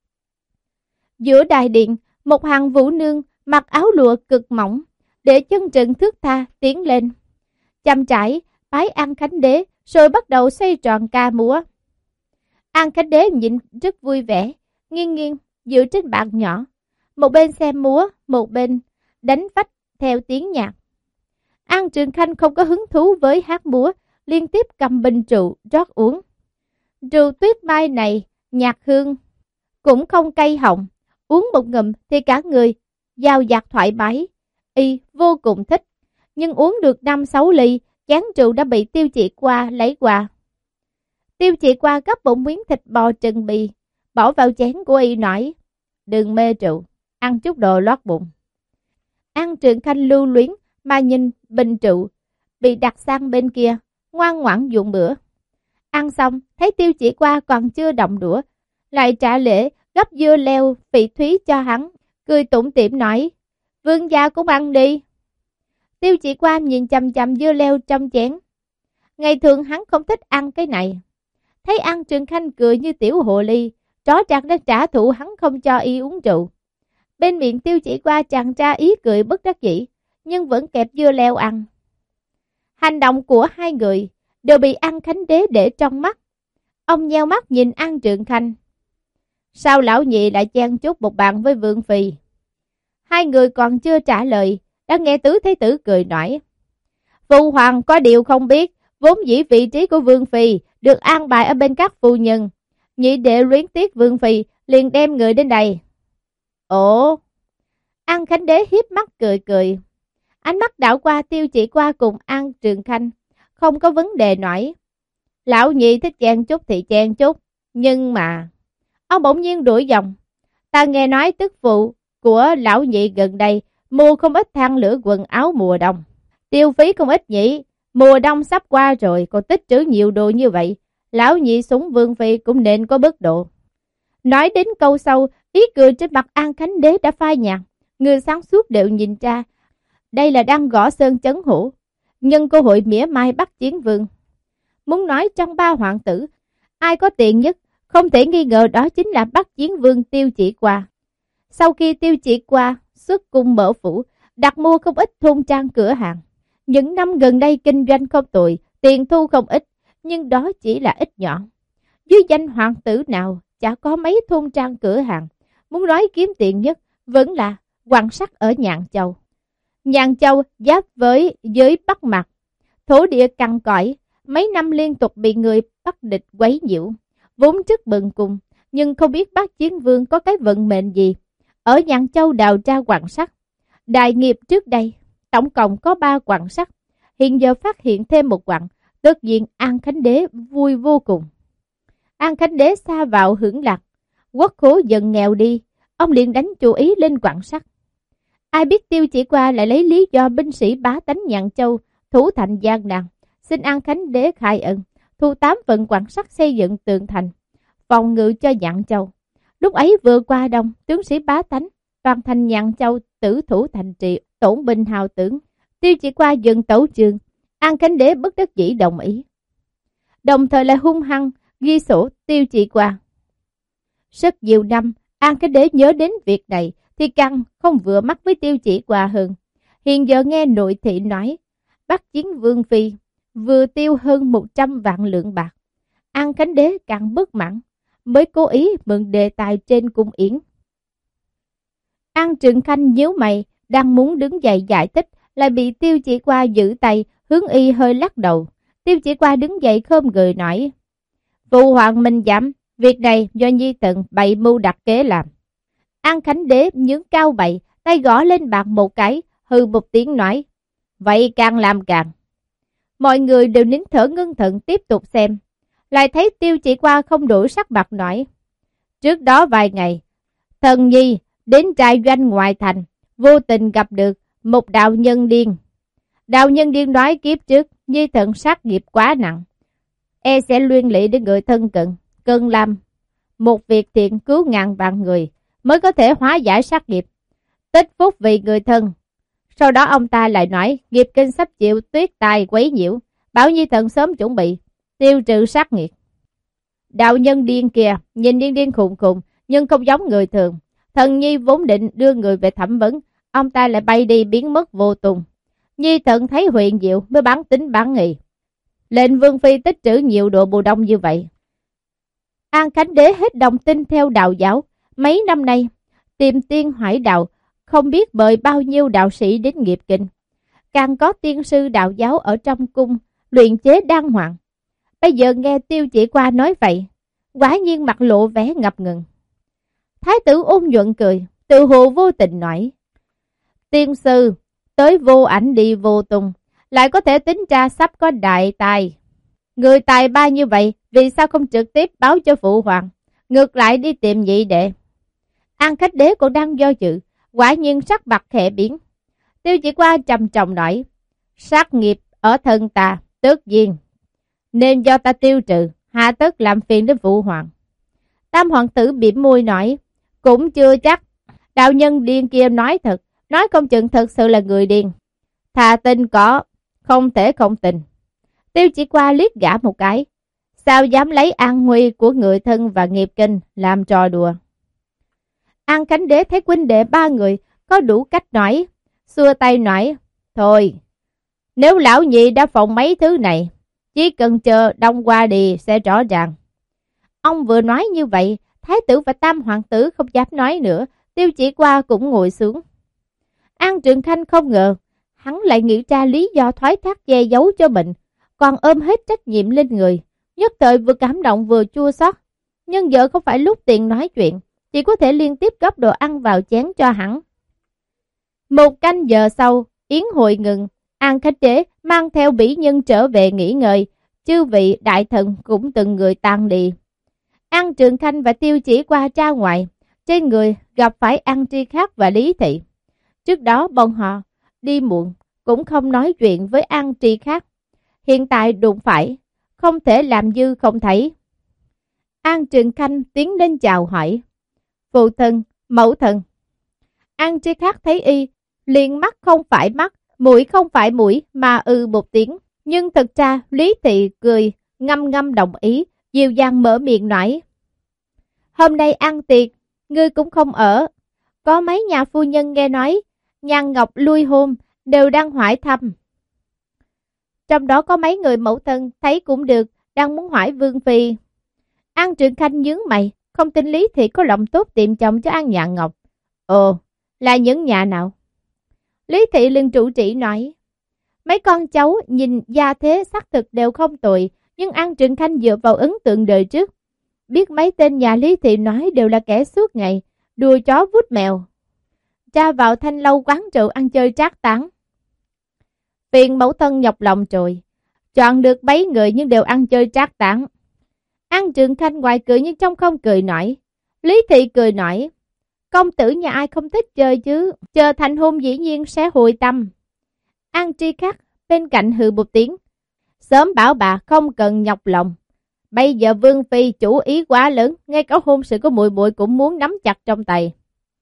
Giữa đại điện, một hàng vũ nương mặc áo lụa cực mỏng, để chân trần thướt tha tiến lên, chăm trải bái An Khánh Đế, rồi bắt đầu xoay tròn ca múa. An Khánh Đế nhìn rất vui vẻ, nghiêng nghiêng dựa trên bàn nhỏ, một bên xem múa, một bên đánh vách theo tiếng nhạc. An Trường Khanh không có hứng thú với hát múa, liên tiếp cầm bình rượu rót uống. Rượu tuyết mai này nhạt hương, cũng không cay họng, uống một ngụm thì cả người dao dạt thoải mái, y vô cùng thích. Nhưng uống được năm sáu ly, chén rượu đã bị Tiêu Chỉ Qua lấy qua. Tiêu Chỉ Qua gấp một miếng thịt bò trần bì, bỏ vào chén của y nói, đừng mê rượu, ăn chút đồ lót bụng. An Trường Khanh lưu luyến mà nhìn bình rượu bị đặt sang bên kia, ngoan ngoãn dụng bữa. Ăn xong, thấy Tiêu Chỉ Qua còn chưa động đũa, lại trả lễ gấp dưa leo vị thúy cho hắn, cười tủm tỉm nói, vương gia cũng ăn đi. Tiêu Chỉ Qua nhìn chằm chằm dưa leo trong chén. Ngày thường hắn không thích ăn cái này. Thấy An Trường Khanh cười như tiểu hồ ly, rõ ràng đã trả thù hắn không cho y uống rượu. Bên miệng Tiêu Chỉ Qua tràn ra ý cười bất đắc dĩ, nhưng vẫn kẹp dưa leo ăn. Hành động của hai người đều bị An Khánh Đế để trong mắt. Ông nheo mắt nhìn An Trường Khanh. Sao lão nhị lại chen chúc một bàn với Vương Phi? Hai người còn chưa trả lời, đã nghe tứ thế tử cười nói, Phụ hoàng có điều không biết, vốn dĩ vị trí của Vương Phi được an bài ở bên các phu nhân. Nhị đệ luyến tiếc Vương Phi, liền đem người đến đây. Ồ! An Khánh Đế hiếp mắt cười cười. Ánh mắt đảo qua Tiêu Chỉ Qua cùng An Trường Khanh, không có vấn đề nói. Lão nhị thích chen chút thì chen chút, nhưng mà... Ông bỗng nhiên đuổi dòng. Ta nghe nói tức phụ của lão nhị gần đây mua không ít than lửa quần áo mùa đông. Tiêu phí không ít nhỉ, mùa đông sắp qua rồi còn tích trữ nhiều đồ như vậy. Lão nhị súng Vương Phi cũng nên có mức độ. Nói đến câu sau, ý cười trên mặt An Khánh Đế đã phai nhạt. Người sáng suốt đều nhìn ra, đây là đang gõ sơn chấn hổ, nhân cơ hội mỉa mai bắt Chiến Vương. Muốn nói trong ba hoàng tử, ai có tiền nhất, không thể nghi ngờ đó chính là Bắc Chiến Vương Tiêu Chỉ Qua. Sau khi Tiêu Chỉ Qua xuất cung mở phủ, đặt mua không ít thôn trang cửa hàng. Những năm gần đây kinh doanh không tồi, tiền thu không ít, nhưng đó chỉ là ít nhỏ. Dưới danh hoàng tử nào chả có mấy thôn trang cửa hàng. Muốn nói kiếm tiền nhất vẫn là quan sắc ở Nhạn Châu. Nhạn Châu giáp với giới Bắc Mạc, thổ địa cằn cõi, mấy năm liên tục bị người Bắc địch quấy nhiễu, vốn rất bần cùng, nhưng không biết Bắc Chiến Vương có cái vận mệnh gì. Ở Nhạn Châu đào ra quặng sắt. Đại nghiệp trước đây, tổng cộng có ba quặng sắt, hiện giờ phát hiện thêm một quặng, tất nhiên An Khánh Đế vui vô cùng. An Khánh Đế xa vào hưởng lạc, quốc khố dần nghèo đi, ông liền đánh chú ý lên quặng sắt. Ai biết Tiêu Chỉ Qua lại lấy lý do binh sĩ bá tánh Nhạn Châu thủ thành gian nan, xin An Khánh Đế khai ân, thu tám phần quặng sắt xây dựng tường thành, phòng ngự cho Nhạn Châu. Lúc ấy vừa qua đông, tướng sĩ bá tánh toàn thành Nhạn Châu tử thủ thành trì, tổn binh hào tướng. Tiêu Chỉ Qua dừng tấu chương, An Khánh Đế bất đắc dĩ đồng ý, đồng thời lại hung hăng ghi sổ Tiêu Chỉ Qua. Rất nhiều năm, An Khánh Đế nhớ đến việc này thì càng không vừa mắt với Tiêu Chỉ Qua hơn. Hiện giờ nghe nội thị nói, Bắc Chiến Vương Phi vừa tiêu hơn một trăm vạn lượng bạc, An Khánh Đế càng bất mãn, mới cố ý mượn đề tài trên cung yến. An Trường Khanh nhíu mày, đang muốn đứng dậy giải thích, lại bị Tiêu Chỉ Qua giữ tay, hướng y hơi lắc đầu. Tiêu Chỉ Qua đứng dậy khom người nói, phụ hoàng minh giảm, việc này do nhi tần bày mưu đặt kế làm. An Khánh Đế nhướng cao bậy, tay gõ lên bạc một cái, hừ một tiếng nói, vậy càng làm càng. Mọi người đều nín thở ngưng thận tiếp tục xem, lại thấy Tiêu Chỉ Qua không đổi sắc mặt nói, trước đó vài ngày, thần nhi đến trại doanh ngoại thành, vô tình gặp được một đạo nhân điên. Đạo nhân điên nói kiếp trước, nhi thần sát nghiệp quá nặng, e sẽ liên lụy đến người thân cận, cần làm một việc thiện cứu ngàn vạn người, mới có thể hóa giải sát nghiệp, tích phúc vì người thân. Sau đó ông ta lại nói, nghiệp kinh sắp chịu tuyết tài quấy nhiễu, bảo nhi thần sớm chuẩn bị, tiêu trừ sát nghiệt. Đạo nhân điên kia, nhìn điên điên khùng khùng, nhưng không giống người thường. Thần nhi vốn định đưa người về thẩm vấn, ông ta lại bay đi biến mất vô tung. Nhi thần thấy huyền diệu mới bán tính bán nghị, lệnh Vương Phi tích trữ nhiều đồ bù đông như vậy. An Khánh Đế hết đồng tin theo đạo giáo. Mấy năm nay, tìm tiên hải đạo, không biết bởi bao nhiêu đạo sĩ đến nghiệp kinh. Càng có tiên sư đạo giáo ở trong cung, luyện chế đan hoàng. Bây giờ nghe Tiêu Chỉ Qua nói vậy, quả nhiên mặt lộ vẻ ngập ngừng. Thái tử ôn nhuận cười, tự hồ vô tình nói, tiên sư, tới vô ảnh đi vô tung, lại có thể tính ra sắp có đại tài. Người tài ba như vậy, vì sao không trực tiếp báo cho phụ hoàng, ngược lại đi tìm nhị đệ? An Khách Đế cũng đang do dự, quả nhiên sắc mặt khẽ biến. Tiêu Chỉ Qua trầm trọng nói, sát nghiệp ở thân ta, tất nhiên nên do ta tiêu trừ, hạ tất làm phiền đến phụ hoàng. Tam hoàng tử bĩm môi nói, cũng chưa chắc. Đạo nhân điên kia nói thật, nói không chừng thật sự là người điên. Thà tin có, không thể không tin. Tiêu Chỉ Qua liếc gã một cái, sao dám lấy an nguy của người thân và nghiệp kinh làm trò đùa. An Khánh Đế thấy huynh đệ ba người có đủ cách nói, xua tay nói, thôi, nếu lão nhị đã phòng mấy thứ này, chỉ cần chờ đông qua đi sẽ rõ ràng. Ông vừa nói như vậy, thái tử và tam hoàng tử không dám nói nữa, Tiêu Chỉ Qua cũng ngồi xuống. An Trường Khanh không ngờ, hắn lại nghĩ ra lý do thoái thác che giấu cho mình, còn ôm hết trách nhiệm lên người. Nhất thời vừa cảm động vừa chua xót. Nhưng giờ không phải lúc tiện nói chuyện, chỉ có thể liên tiếp gấp đồ ăn vào chén cho hắn. Một canh giờ sau, yến hội ngừng, An Khánh Đế mang theo bỉ nhân trở về nghỉ ngơi, chư vị đại thần cũng từng người tan đi. An Trường Khanh và Tiêu Chỉ qua ra ngoài, trên người gặp phải An Tri Khắc và Lý Thị. Trước đó bọn họ đi muộn, cũng không nói chuyện với An Tri Khắc. Hiện tại đụng phải, không thể làm dư không thấy. An Trường Khanh tiến lên chào hỏi. Phụ thân, mẫu thân. An Tri Khắc thấy y, liền mắt không phải mắt, mũi không phải mũi mà ư một tiếng. Nhưng thật ra Lý Thị cười, ngâm ngâm đồng ý, dịu dàng mở miệng nói. Hôm nay ăn tiệc, ngươi cũng không ở. Có mấy nhà phu nhân nghe nói, Nhan Ngọc lui hôn, đều đang hỏi thăm. Trong đó có mấy người mẫu thân thấy cũng được, đang muốn hỏi Vương Phi. An Trường Khanh nhướng mày, không tin Lý Thị có lòng tốt tìm chồng cho An Nhan Ngọc. Ồ, là những nhà nào? Lý Thị liền trụ trĩ nói. Mấy con cháu nhìn gia thế xác thực đều không tồi, nhưng An Trường Khanh dựa vào ấn tượng đời trước. Biết mấy tên nhà Lý Thị nói đều là kẻ suốt ngày, đùa chó vút mèo. Ra vào thanh lâu quán rượu ăn chơi trác tán. Phiền mẫu thân nhọc lòng rồi. Chọn được mấy người nhưng đều ăn chơi trác tán. An Trường Khanh ngoài cười nhưng trong không cười nổi. Lý Thị cười nổi. Công tử nhà ai không thích chơi chứ. Chờ thành hôn dĩ nhiên sẽ hồi tâm. An Tri Khắc bên cạnh hừ một tiếng. Sớm bảo bà không cần nhọc lòng. Bây giờ Vương Phi chủ ý quá lớn. Ngay cả hôn sự của muội muội cũng muốn nắm chặt trong tay.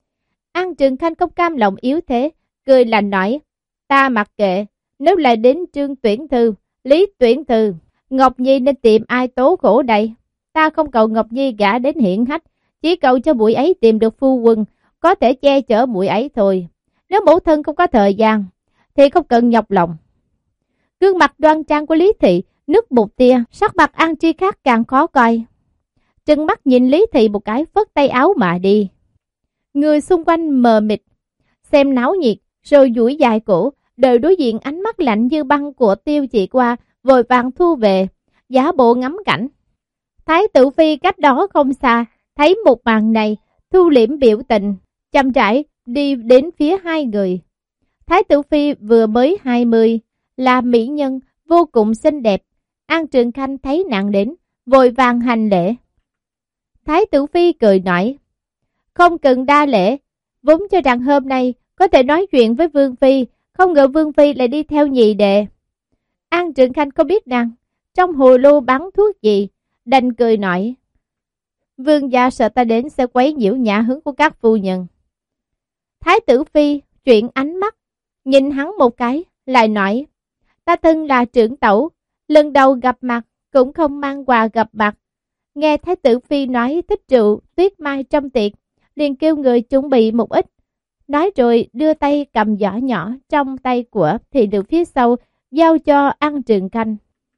An Trường Khanh không cam lòng yếu thế. Cười lành nói. Ta mặc kệ. Nếu lại đến Trương Tuyển Thư, Lý Tuyển Thư, Ngọc Nhi nên tìm ai tố khổ đây. Ta không cầu Ngọc Nhi gả đến hiển hách, chỉ cầu cho muội ấy tìm được phu quân, có thể che chở muội ấy thôi. Nếu mẫu thân không có thời gian, thì không cần nhọc lòng. Gương mặt đoan trang của Lý Thị, nứt một tia, sắc mặt An Tri Khắc càng khó coi. Trừng mắt nhìn Lý Thị một cái, phất tay áo mà đi. Người xung quanh mờ mịt, xem náo nhiệt, rồi duỗi dài cổ, đời đối diện ánh mắt lạnh như băng của Tiêu Chỉ qua, vội vàng thu về, giả bộ ngắm cảnh. Thái tử Phi cách đó không xa, thấy một màn này, thu liễm biểu tình, chậm rãi đi đến phía hai người. Thái tử Phi vừa mới hai mươi, là mỹ nhân, vô cùng xinh đẹp. An Trường Khanh thấy nàng đến, vội vàng hành lễ. Thái tử Phi cười nói, không cần đa lễ, vốn cho rằng hôm nay có thể nói chuyện với Vương Phi, không ngờ Vương Phi lại đi theo nhị đệ. An Trường Khanh không biết nàng trong hồ lô bắn thuốc gì, đành cười nói, Vương gia sợ ta đến sẽ quấy nhiễu nhã hứng của các phu nhân. Thái tử Phi chuyển ánh mắt, nhìn hắn một cái, lại nói, ta thân là trưởng tẩu, lần đầu gặp mặt cũng không mang quà gặp mặt. Nghe Thái tử Phi nói thích rượu tuyết mai trong tiệc, liền kêu người chuẩn bị một ít. Nói rồi đưa tay cầm giỏ nhỏ trong tay của thị nữ phía sau, giao cho An Trường Khanh.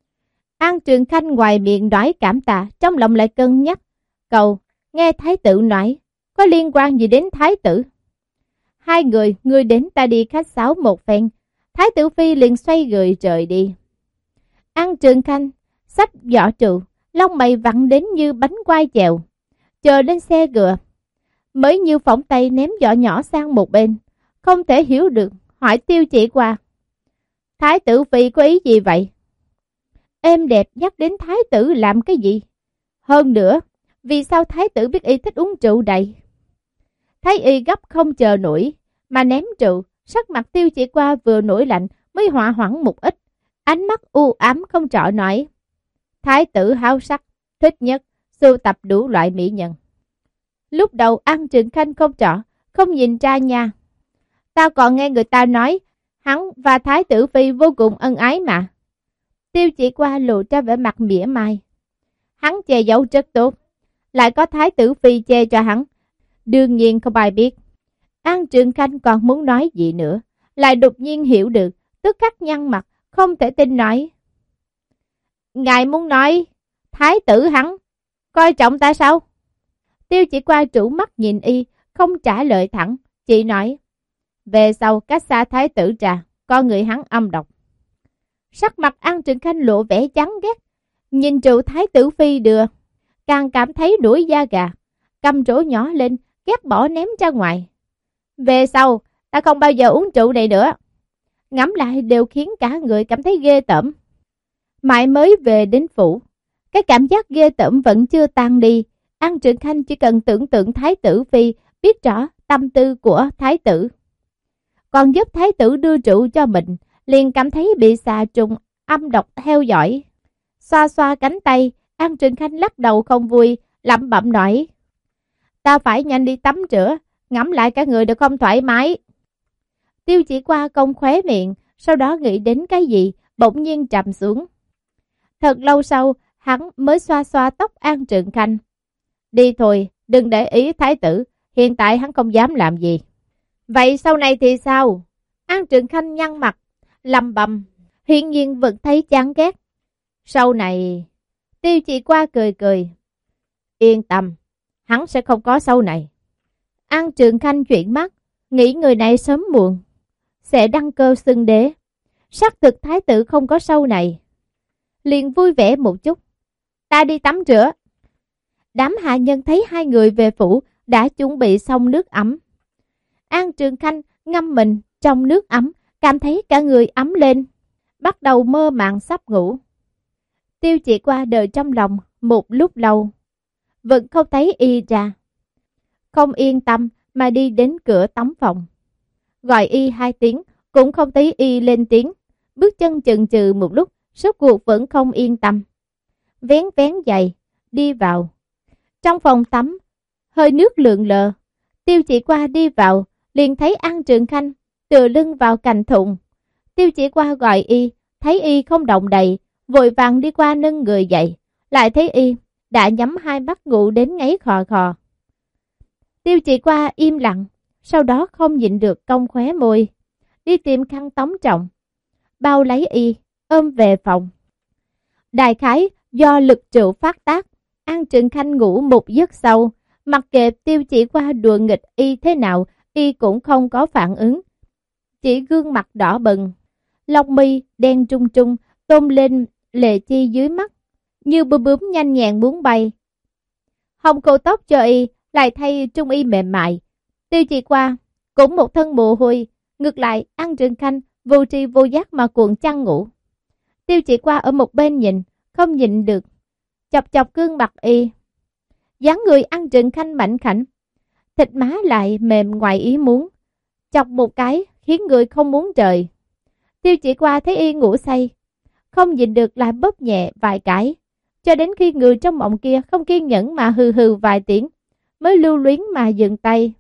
An Trường Khanh ngoài miệng nói cảm tạ, trong lòng lại cân nhắc. Cậu, nghe thái tử nói, có liên quan gì đến thái tử? Hai người, người đến ta đi khách sáo một phen. Thái tử Phi liền xoay người rời đi. An Trường Khanh xách giỏ rượu, lông mày vặn đến như bánh quai chèo. Chờ lên xe ngựa, mới như phỏng tay ném giỏ nhỏ sang một bên. Không thể hiểu được, hỏi Tiêu Chỉ qua. Thái tử Phi có ý gì vậy? Êm đẹp nhắc đến thái tử làm cái gì? Hơn nữa, vì sao thái tử biết y thích uống rượu đầy? Thấy y gấp không chờ nổi, mà ném rượu, sắc mặt Tiêu Chỉ qua vừa nổi lạnh mới hỏa hoãn một ít. Ánh mắt u ám không trọ nói. Thái tử háo sắc, thích nhất, sưu tập đủ loại mỹ nhân. Lúc đầu An Trường Khanh không trọ, không nhìn ra nha. Ta còn nghe người ta nói, hắn và Thái tử Phi vô cùng ân ái mà. Tiêu Chỉ qua lộ ra vẻ mặt mỉa mai. Hắn che giấu rất tốt, lại có Thái tử Phi che cho hắn. Đương nhiên không ai biết. An Trường Khanh còn muốn nói gì nữa, lại đột nhiên hiểu được, tức khắc nhăn mặt, không thể tin nói. Ngài muốn nói, Thái tử hắn, coi trọng ta sao? Tiêu Chỉ qua trụ mắt nhìn y, không trả lời thẳng, chỉ nói. Về sau cách xa thái tử ra, con người hắn âm độc. Sắc mặt An Trừng Khanh lộ vẻ chán ghét, nhìn rượu thái tử phi đưa, càng cảm thấy nổi da gà, cầm rổ nhỏ lên, ghét bỏ ném ra ngoài. Về sau, ta không bao giờ uống rượu này nữa. Ngẫm lại đều khiến cả người cảm thấy ghê tởm. Mãi mới về đến phủ, cái cảm giác ghê tởm vẫn chưa tan đi. An Trừng Khanh chỉ cần tưởng tượng thái tử phi biết rõ tâm tư của thái tử, còn giúp thái tử đưa rượu cho mình, liền cảm thấy bị xà trùng âm độc theo dõi. Xoa xoa cánh tay, An Trừng Khanh lắc đầu không vui, lẩm bẩm nói: ta phải nhanh đi tắm rửa, ngẫm lại cả người đều không thoải mái. Tiêu Chỉ Qua cong khóe miệng, sau đó nghĩ đến cái gì, bỗng nhiên trầm xuống. Thật lâu sau, hắn mới xoa xoa tóc An Trừng Khanh. Đi thôi, đừng để ý thái tử, hiện tại hắn không dám làm gì. Vậy sau này thì sao? An Trừng Khanh nhăn mặt, lầm bầm, hiển nhiên vẫn thấy chán ghét. Sau này, Tiêu Chỉ Qua cười cười. Yên tâm, hắn sẽ không có sau này. An Trừng Khanh chuyển mắt, nghĩ người này sớm muộn sẽ đăng cơ xưng đế. Xác thực thái tử không có sau này, liền vui vẻ một chút. Ta đi tắm rửa. Đám hạ nhân thấy hai người về phủ đã chuẩn bị xong nước ấm. An Trừng Khanh ngâm mình trong nước ấm, cảm thấy cả người ấm lên, bắt đầu mơ màng sắp ngủ. Tiêu Chỉ Qua đợi trong lòng một lúc lâu, vẫn không thấy y ra. Không yên tâm mà đi đến cửa tắm phòng, gọi y hai tiếng, cũng không thấy y lên tiếng. Bước chân chần chừ một lúc, rốt cuộc vẫn không yên tâm. Vén vén giày, đi vào. Trong phòng tắm, hơi nước lượn lờ. Tiêu Chỉ Qua đi vào, liền thấy An Trừng Khanh tựa lưng vào cành thụng. Tiêu Chỉ Qua gọi y, thấy y không động đậy, vội vàng đi qua nâng người dậy, lại thấy y đã nhắm hai mắt ngủ đến ngáy khò khò. Tiêu Chỉ Qua im lặng, sau đó không nhịn được cong khóe môi, đi tìm khăn tắm trọng, bao lấy y, ôm về phòng. Đại khái do lực rượu phát tác, An Trừng Khanh ngủ một giấc sâu, mặc kệ Tiêu Chỉ Qua đùa nghịch y thế nào, y cũng không có phản ứng, chỉ gương mặt đỏ bừng, lông mi đen trung trung tôn lên lệ chi dưới mắt, như bướm bướm nhanh nhẹn muốn bay. Hồng khô tóc cho y lại thay trung y mềm mại. Tiêu Chỉ Qua cũng một thân mồ hôi, ngược lại An Trừng Khanh vô tri vô giác mà cuộn chăn ngủ. Tiêu Chỉ Qua ở một bên nhìn, không nhịn được chọc chọc gương mặt y. Dáng người An Trừng Khanh mảnh khảnh, thịt má lại mềm ngoài ý muốn, chọc một cái khiến người không muốn rời. Tiêu Chỉ Qua thấy y ngủ say, không nhịn được lại bóp nhẹ vài cái, cho đến khi người trong mộng kia không kiên nhẫn mà hừ hừ vài tiếng, mới lưu luyến mà dừng tay.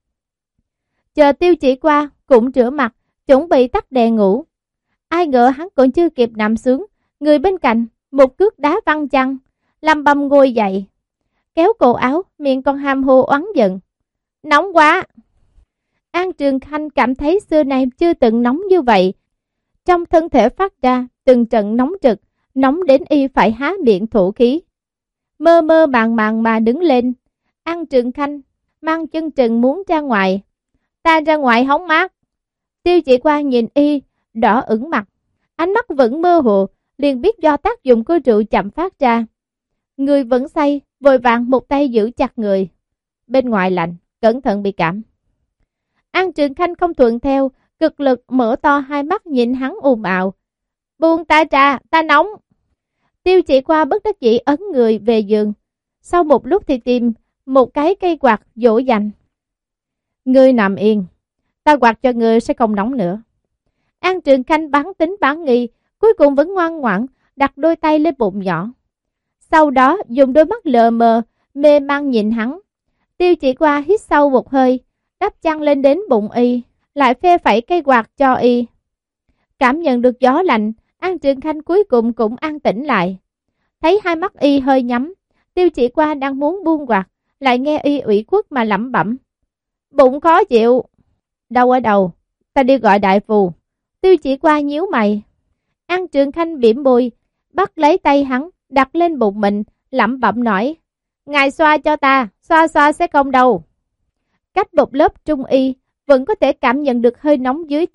Chờ Tiêu Chỉ Qua cũng rửa mặt, chuẩn bị tắt đèn ngủ. Ai ngờ hắn còn chưa kịp nằm xuống, người bên cạnh một cước đá văng chăn, lầm bầm ngồi dậy, kéo cổ áo, miệng còn hàm hồ oán giận. Nóng quá! An Trừng Khanh cảm thấy xưa nay chưa từng nóng như vậy. Trong thân thể phát ra từng trận nóng trực, nóng đến y phải há miệng thổ khí. Mơ mơ màng màng mà đứng lên. An Trừng Khanh mang chân trần muốn ra ngoài. Ta ra ngoài hóng mát. Tiêu Chỉ Qua nhìn y đỏ ửng mặt, ánh mắt vẫn mơ hồ, liền biết do tác dụng của rượu chậm phát ra. Người vẫn say, vội vàng một tay giữ chặt người. Bên ngoài lạnh, cẩn thận bị cảm. An Trừng Khanh không thuận theo, cực lực mở to hai mắt nhìn hắn ồn ào. Buông ta ra, ta nóng. Tiêu Chỉ Qua bất đắc dĩ ấn người về giường. Sau một lúc thì tìm một cái cây quạt dỗ dành. Ngươi nằm yên, ta quạt cho ngươi sẽ không nóng nữa. An Trừng Khanh bán tính bán nghi, cuối cùng vẫn ngoan ngoãn đặt đôi tay lên bụng nhỏ. Sau đó dùng đôi mắt lờ mờ, mê man nhìn hắn. Tiêu Chỉ Qua hít sâu một hơi, đắp chăn lên đến bụng y, lại phe phẩy cây quạt cho y. Cảm nhận được gió lạnh, An Trừng Khanh cuối cùng cũng an tĩnh lại. Thấy hai mắt y hơi nhắm, Tiêu Chỉ Qua đang muốn buông quạt, lại nghe y ủy khuất mà lẩm bẩm. Bụng khó chịu. Đau ở đầu, ta đi gọi đại phu. Tiêu Chỉ Qua nhíu mày. An Trừng Khanh bỉm môi, bắt lấy tay hắn, đặt lên bụng mình, lẩm bẩm nói. Ngài xoa cho ta, xoa xoa sẽ không đau. Cách một lớp trung y, vẫn có thể cảm nhận được hơi nóng dưới tay,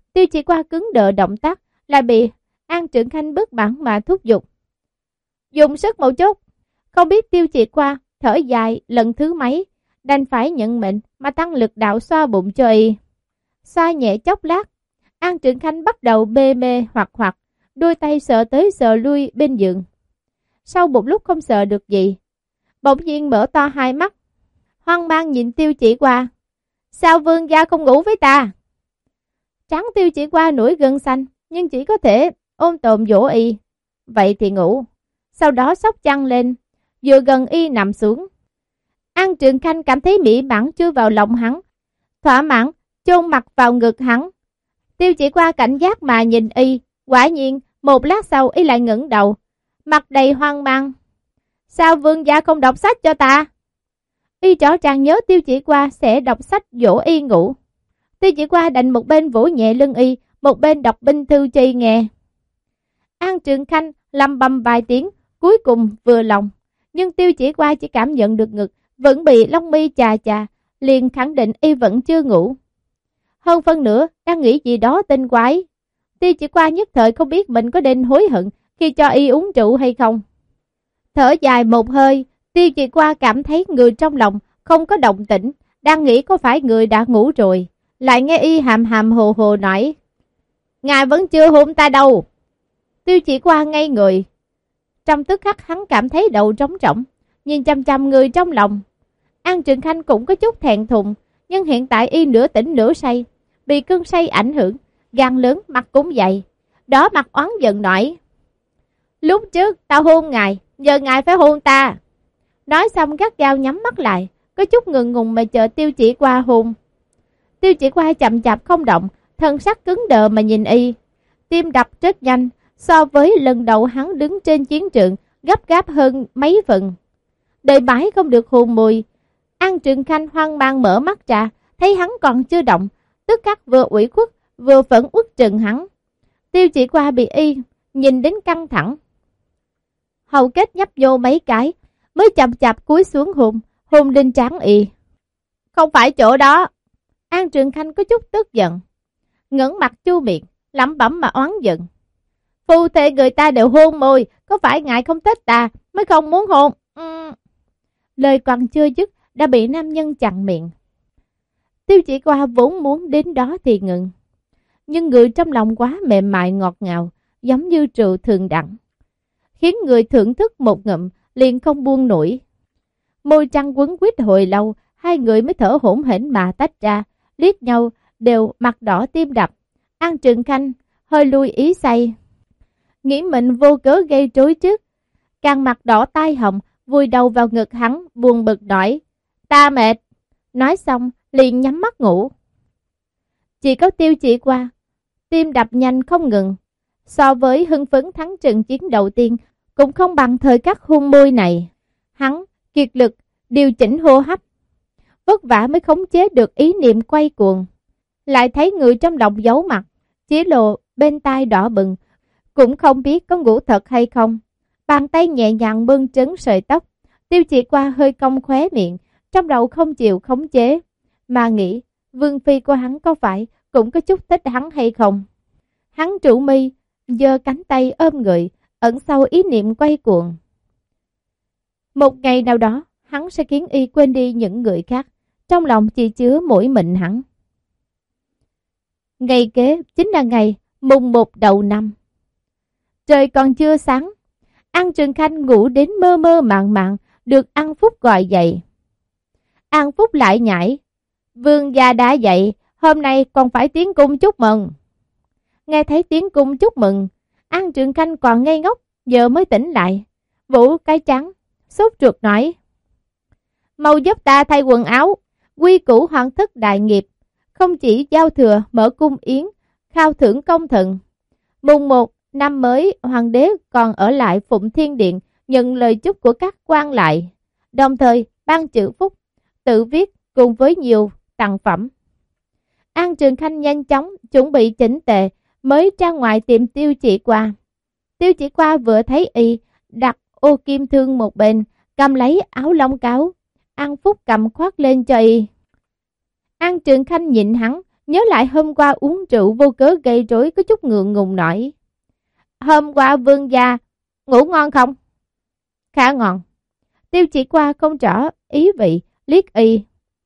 Tiêu Chỉ Qua cứng đờ động tác, lại bị An Trượng Khanh bất mãn mà thúc giục. Dùng sức một chút. Không biết Tiêu Chỉ Qua thở dài lần thứ mấy, đành phải nhận mệnh mà tăng lực đạo xoa bụng cho y. Xoa nhẹ chốc lát, An Trượng Khanh bắt đầu mê mê hoặc hoặc, đôi tay sờ tới sờ lui bên giường. Sau một lúc không sợ được gì, bỗng nhiên mở to hai mắt, hoang mang nhìn Tiêu Chỉ Qua. Sao vương gia không ngủ với ta? Trắng Tiêu Chỉ Qua nổi gân xanh, nhưng chỉ có thể ôm tồn dỗ y. Vậy thì ngủ. Sau đó xốc chăn lên, vừa gần y nằm xuống. An Trượng Khanh cảm thấy mỹ mãn chui vào lòng hắn, thỏa mãn chôn mặt vào ngực hắn. Tiêu Chỉ Qua cảnh giác mà nhìn y, quả nhiên một lát sau y lại ngẩng đầu, mặt đầy hoang mang. Sao vương gia không đọc sách cho ta? Y rõ ràng nhớ Tiêu Chỉ Qua sẽ đọc sách dỗ y ngủ. Tiêu Chỉ Qua đành một bên vỗ nhẹ lưng y, một bên đọc binh thư cho y nghe. An Trượng Khanh lầm bầm vài tiếng, cuối cùng vừa lòng. Nhưng Tiêu Chỉ Qua chỉ cảm nhận được ngực vẫn bị lông mi chà chà, liền khẳng định y vẫn chưa ngủ. Hơn phân nữa đang nghĩ gì đó tinh quái. Tiêu Chỉ Qua nhất thời không biết mình có nên hối hận khi cho y uống rượu hay không. Thở dài một hơi, Tiêu Chỉ Qua cảm thấy người trong lòng không có động tĩnh, đang nghĩ có phải người đã ngủ rồi. Lại nghe y hàm hàm hồ hồ nói, ngài vẫn chưa hôn ta đâu. Tiêu Chỉ Qua ngây người. Trong tức khắc hắn cảm thấy đầu trống rỗng, nhìn chăm chăm người trong lòng. An Trượng Khanh cũng có chút thẹn thùng, nhưng hiện tại y nửa tỉnh nửa say, bị cơn say ảnh hưởng, gan lớn mặt cũng dày. Đó mặt oán giận nói, lúc trước tao hôn ngài, giờ ngài phải hôn ta. Nói xong gắt gao nhắm mắt lại, có chút ngượng ngùng mà chờ Tiêu Chỉ Qua hôn. Tiêu Chỉ Qua chậm chạp không động, thân sắc cứng đờ mà nhìn y. Tim đập rất nhanh, so với lần đầu hắn đứng trên chiến trường, gấp gáp hơn mấy phần. Đợi mãi không được hôn mùi, An Trượng Khanh hoang mang mở mắt ra, thấy hắn còn chưa động, tức khắc vừa ủy khuất vừa phẫn uất trừng hắn. Tiêu Chỉ Qua bị y nhìn đến căng thẳng, hầu kết nhấp vô mấy cái, mới chậm chạp cúi xuống hôn, hôn lên trán y. Không phải chỗ đó. An Trượng Khanh có chút tức giận, ngẩng mặt chu miệng, lẩm bẩm mà oán giận. Phu thê người ta đều hôn môi, có phải ngài không thích ta mới không muốn hôn? Uhm. Lời còn chưa dứt đã bị nam nhân chặn miệng. Tiêu Chỉ Qua vốn muốn đến đó thì ngừng, nhưng người trong lòng quá mềm mại ngọt ngào, giống như rượu thường đẳng, khiến người thưởng thức một ngụm liền không buông nổi. Môi trăng quấn quýt hồi lâu, hai người mới thở hổn hển mà tách ra, liếc nhau đều mặt đỏ tim đập. An Trượng Khanh hơi lui ý say, nghĩ mình vô cớ gây rối trước, càng mặt đỏ tai hồng, vùi đầu vào ngực hắn, buồn bực nói, ta mệt. Nói xong liền nhắm mắt ngủ. Chỉ có Tiêu Chỉ Qua tim đập nhanh không ngừng, so với hưng phấn thắng trận chiến đầu tiên cũng không bằng thời khắc hôn môi này. Hắn kiệt lực điều chỉnh hô hấp, vất vả mới khống chế được ý niệm quay cuồng. Lại thấy người trong lòng giấu mặt, chỉ lộ bên tai đỏ bừng, cũng không biết có ngủ thật hay không. Bàn tay nhẹ nhàng bưng trấn sợi tóc. Tiêu Chỉ Qua hơi cong khóe miệng, trong đầu không chịu khống chế, mà nghĩ vương phi của hắn có phải cũng có chút thích hắn hay không. Hắn trụ mi, giơ cánh tay ôm người, ẩn sau ý niệm quay cuồng. Một ngày nào đó, hắn sẽ khiến y quên đi những người khác, trong lòng chỉ chứa mỗi mình hắn. Ngày kế chính là ngày mùng một đầu năm. Trời còn chưa sáng, An Trượng Khanh ngủ đến mơ mơ màng màng, được An Phúc gọi dậy. An Phúc lại nhảy, vương gia đã dậy, hôm nay còn phải tiến cung chúc mừng. Nghe thấy tiếng cung chúc mừng, An Trượng Khanh còn ngây ngốc, giờ mới tỉnh lại, vũ cái trắng, sốt ruột nói, mau giúp ta thay quần áo, quy củ hoàng thất đại nghiệp, không chỉ giao thừa mở cung yến, khao thưởng công thần. Mùng một năm mới, hoàng đế còn ở lại Phụng Thiên Điện nhận lời chúc của các quan lại, đồng thời ban chữ phúc, tự viết cùng với nhiều tặng phẩm. An Trượng Khanh nhanh chóng chuẩn bị chỉnh tề, mới ra ngoài tìm Tiêu Chỉ Qua. Tiêu Chỉ Qua vừa thấy y, đặt ô kim thương một bên, cầm lấy áo lông cáo, An Phúc cầm khoác lên cho y. An Trượng Khanh nhìn hắn, Nhớ lại hôm qua uống rượu vô cớ gây rối, có chút ngượng ngùng nói. Hôm qua vương gia ngủ ngon không? Khá ngon. Tiêu Chỉ Qua không rõ ý vị, liếc y.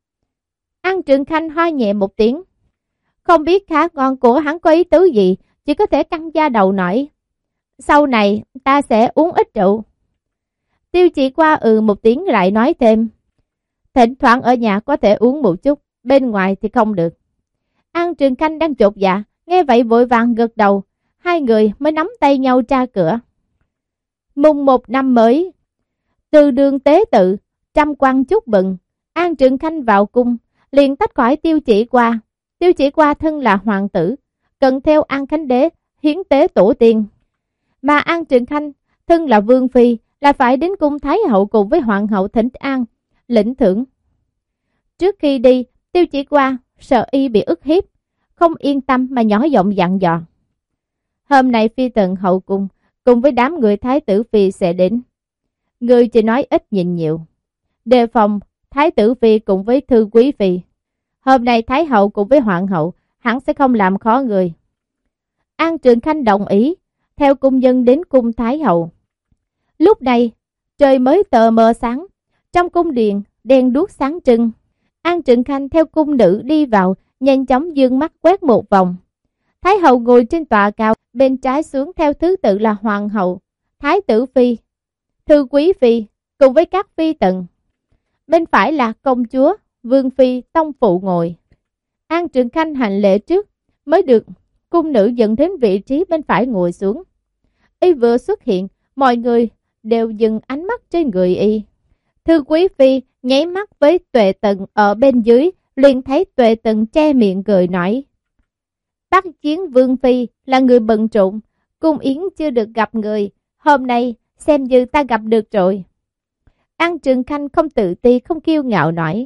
An Trường Khanh ho nhẹ một tiếng. Không biết khá ngon của hắn có ý tứ gì, chỉ có thể căng da đầu nói. Sau này ta sẽ uống ít rượu. Tiêu Chỉ Qua ừ một tiếng lại nói thêm. Thỉnh thoảng ở nhà có thể uống một chút, bên ngoài thì không được. An Trường Khanh đang chột dạ, nghe vậy vội vàng gật đầu. Hai người mới nắm tay nhau ra cửa. Mùng một năm mới, từ đường tế tự, trăm quan chúc mừng. An Trường Khanh vào cung, liền tách khỏi Tiêu Chỉ Qua. Tiêu Chỉ Qua thân là hoàng tử, cần theo An Khánh Đế hiến tế tổ tiên. Mà An Trường Khanh thân là vương phi, là phải đến cung Thái hậu cùng với hoàng hậu thỉnh an, lĩnh thưởng. Trước khi đi, Tiêu Chỉ Qua sợ y bị ức hiếp, không yên tâm mà nhỏ giọng dặn dò. Hôm nay phi tần hậu cung cùng với đám người thái tử phi sẽ đến. Người chỉ nói ít nhìn nhiều, đề phòng thái tử phi cùng với thư quý phi. Hôm nay thái hậu cùng với hoàng hậu hẳn sẽ không làm khó người. An Trường Khanh đồng ý, theo cung nhân đến cung thái hậu. Lúc này trời mới tờ mờ sáng, trong cung điện đèn đuốc sáng trưng. An Trường Khanh theo cung nữ đi vào, nhanh chóng dương mắt quét một vòng. Thái hậu ngồi trên tòa cao, bên trái xuống theo thứ tự là hoàng hậu, thái tử phi, thư quý phi cùng với các phi tần. Bên phải là công chúa, vương phi, tông phụ ngồi. An Trường Khanh hành lễ trước, mới được cung nữ dẫn đến vị trí bên phải ngồi xuống. Y vừa xuất hiện, mọi người đều dừng ánh mắt trên người y. Thư quý phi nháy mắt với Tuệ Tần ở bên dưới, liền thấy Tuệ Tần che miệng cười nói. Bắc Chiến vương phi là người bận rộn, cung yến chưa được gặp người, hôm nay xem như ta gặp được rồi. An Trường Khanh không tự ti không kiêu ngạo nói.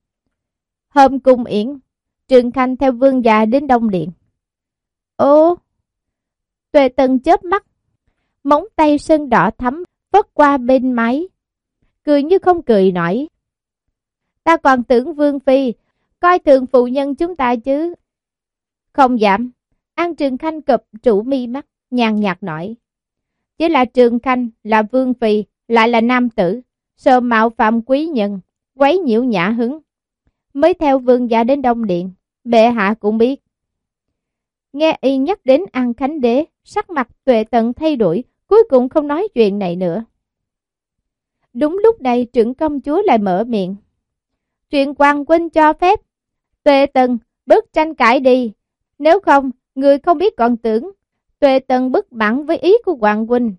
Hôm cung yến, Trường Khanh theo vương gia đến Đông Điện. Ồ! Tuệ Tần chớp mắt, móng tay sưng đỏ thắm vất qua bên máy, cười như không cười nói. Ta còn tưởng vương phi coi thường phụ nhân chúng ta chứ. Không dám. An Trường Khanh cụp trụ mi mắt, nhàn nhạt nói. Chỉ là Trường Khanh là vương phi, lại là nam tử, sợ mạo phạm quý nhân, quấy nhiễu nhã hứng, mới theo vương gia đến Đông Điện. Bệ hạ cũng biết. Nghe y nhắc đến An Khánh Đế, sắc mặt Tuệ Tần thay đổi, cuối cùng không nói chuyện này nữa. Đúng lúc này trưởng công chúa lại mở miệng. Chuyện hoàng huynh cho phép. Tuệ Tần, bớt tranh cãi đi. Nếu không, người không biết còn tưởng. Tuệ Tần bất mãn với ý của hoàng huynh.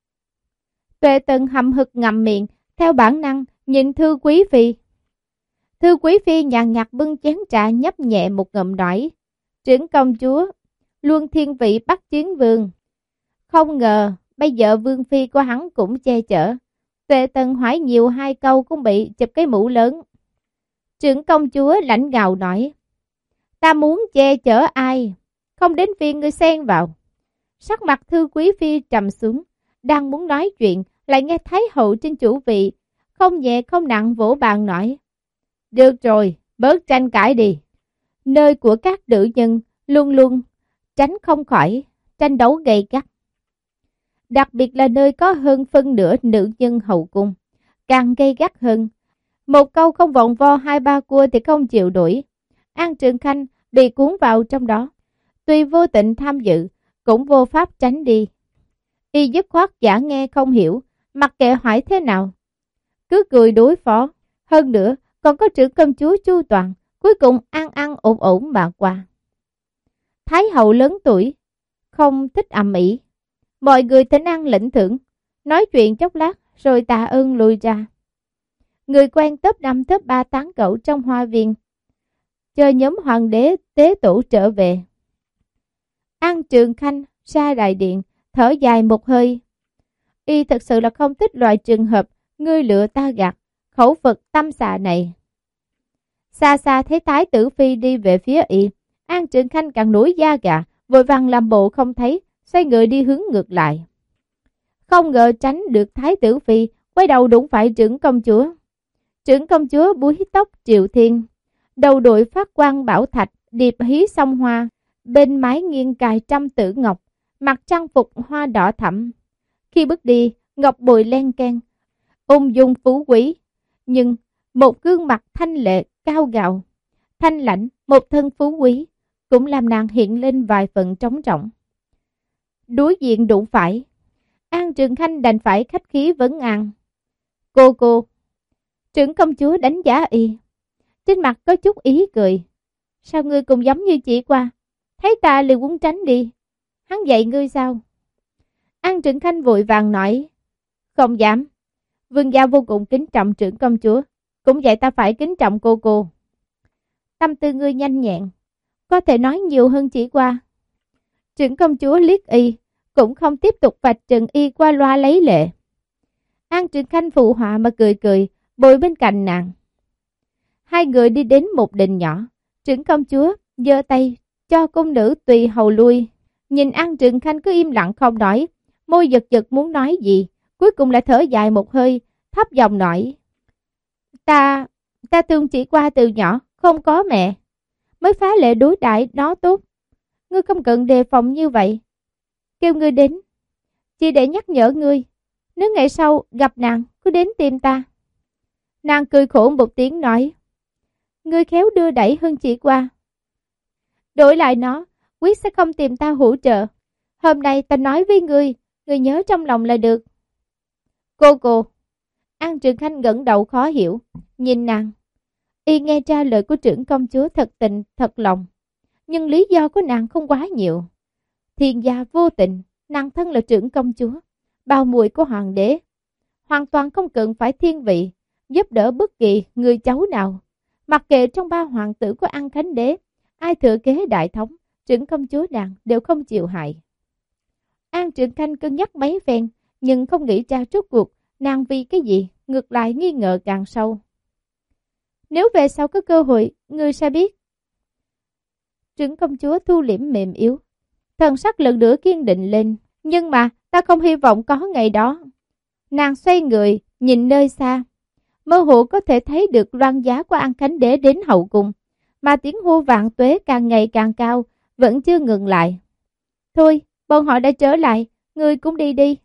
Tuệ Tần hậm hực ngậm miệng, theo bản năng nhìn Thư Quý Phi. Thư Quý Phi nhàn nhạt bưng chén trà nhấp nhẹ một ngụm nói. Trưởng công chúa, luôn thiên vị Bắc Chiến vương. Không ngờ, bây giờ vương phi của hắn cũng che chở. Tuệ Tần hỏi nhiều hai câu cũng bị chụp cái mũ lớn. Trưởng công chúa lãnh ngào nói. Ta muốn che chở ai? Không đến phiên người xen vào. Sắc mặt Thư Quý Phi trầm xuống. Đang muốn nói chuyện, lại nghe Thái hậu trên chủ vị. Không nhẹ không nặng vỗ bàn nói. Được rồi, bớt tranh cãi đi. Nơi của các nữ nhân luôn luôn tránh không khỏi tranh đấu gay gắt. Đặc biệt là nơi có hơn phân nửa nữ nhân hậu cung, càng gay gắt hơn. Một câu không vòng vo hai ba cua thì không chịu đuổi. An Trường Khanh bị cuốn vào trong đó. Tuy vô tình tham dự, cũng vô pháp tránh đi. Y dứt khoát giả nghe không hiểu, mặc kệ hỏi thế nào. Cứ cười đối phó. Hơn nữa, còn có trưởng công chúa Chu Toàn, cuối cùng an an ổn ổn mà qua. Thái hậu lớn tuổi, không thích ầm ĩ. Mọi người thỉnh ăn lĩnh thưởng, nói chuyện chốc lát rồi tạ ơn lùi ra. Người quen top năm top ba tán gẫu trong hoa viên, chờ nhóm hoàng đế tế tổ trở về. An Trường Khanh ra đại điện, thở dài một hơi. Y thật sự là không thích loại trường hợp ngươi lựa ta gạt, khẩu Phật tâm xà này. Xa xa thấy Thái tử Phi đi về phía Y, An Trường Khanh càng nổi da gà, vội vàng làm bộ không thấy, xoay người đi hướng ngược lại. Không ngờ tránh được Thái tử Phi, quay đầu đụng phải trưởng công chúa. Trưởng công chúa búi tóc Triệu Thiên, đầu đội phát quang bảo thạch, điệp hí song hoa, bên mái nghiêng cài trăm tử ngọc, mặc trang phục hoa đỏ thẫm. Khi bước đi, ngọc bội len keng, ung dung phú quý, nhưng một gương mặt thanh lệ cao gạo, thanh lãnh, một thân phú quý, cũng làm nàng hiện lên vài phần trống rỗng. Đối diện đụng phải, An Trường Khanh đành phải khách khí vấn an. Cô cô, trưởng công chúa đánh giá y, trên mặt có chút ý cười. Sao ngươi cũng giống như chị qua, thấy ta liền muốn tránh đi, hắn dạy ngươi sao? An Trường Khanh vội vàng nói, không dám, vương gia vô cùng kính trọng trưởng công chúa, cũng dạy ta phải kính trọng cô cô. Tâm tư ngươi nhanh nhẹn, có thể nói nhiều hơn chỉ qua. Trưởng công chúa liếc y, cũng không tiếp tục vạch trần y qua loa lấy lệ. An Trường Khanh phụ họa mà cười cười, bồi bên cạnh nàng. Hai người đi đến một đình nhỏ, trưởng công chúa giơ tay cho cung nữ tùy hầu lui. Nhìn An Trường Khanh cứ im lặng không nói, môi giật giật muốn nói gì, cuối cùng lại thở dài một hơi, thấp giọng nói. Ta, ta thương chỉ qua từ nhỏ, không có mẹ, mới phá lệ đối đãi nó tốt. Ngươi không cần đề phòng như vậy. Kêu ngươi đến, chỉ để nhắc nhở ngươi, nếu ngày sau gặp nàng, cứ đến tìm ta. Nàng cười khổ một tiếng nói, ngươi khéo đưa đẩy hơn chỉ qua. Đổi lại nó, quyết sẽ không tìm ta hỗ trợ. Hôm nay ta nói với ngươi, ngươi nhớ trong lòng là được. Cô cô. An Trường Khanh gật đầu khó hiểu, nhìn nàng. Y nghe ra lời của trưởng công chúa thật tình, thật lòng. Nhưng lý do của nàng không quá nhiều. Thiên gia vô tình, nàng thân là trưởng công chúa, bao muội của hoàng đế. Hoàn toàn không cần phải thiên vị, giúp đỡ bất kỳ người cháu nào. Mặc kệ trong ba hoàng tử của An Khánh đế, ai thừa kế đại thống, trưởng công chúa nàng đều không chịu hại. An Trường Khanh cân nhắc mấy phen, nhưng không nghĩ ra rốt cuộc nàng vì cái gì, ngược lại nghi ngờ càng sâu. Nếu về sau có cơ hội, ngươi sẽ biết. Trưởng công chúa thu liễm mềm yếu, thần sắc lần nữa kiên định lên. Nhưng mà ta không hy vọng có ngày đó. Nàng xoay người, nhìn nơi xa. Mơ hồ có thể thấy được loan giá của An Khánh đế đến hậu cung, mà tiếng hô vạn tuế càng ngày càng cao, vẫn chưa ngừng lại. Thôi, bọn họ đã trở lại, ngươi cũng đi đi.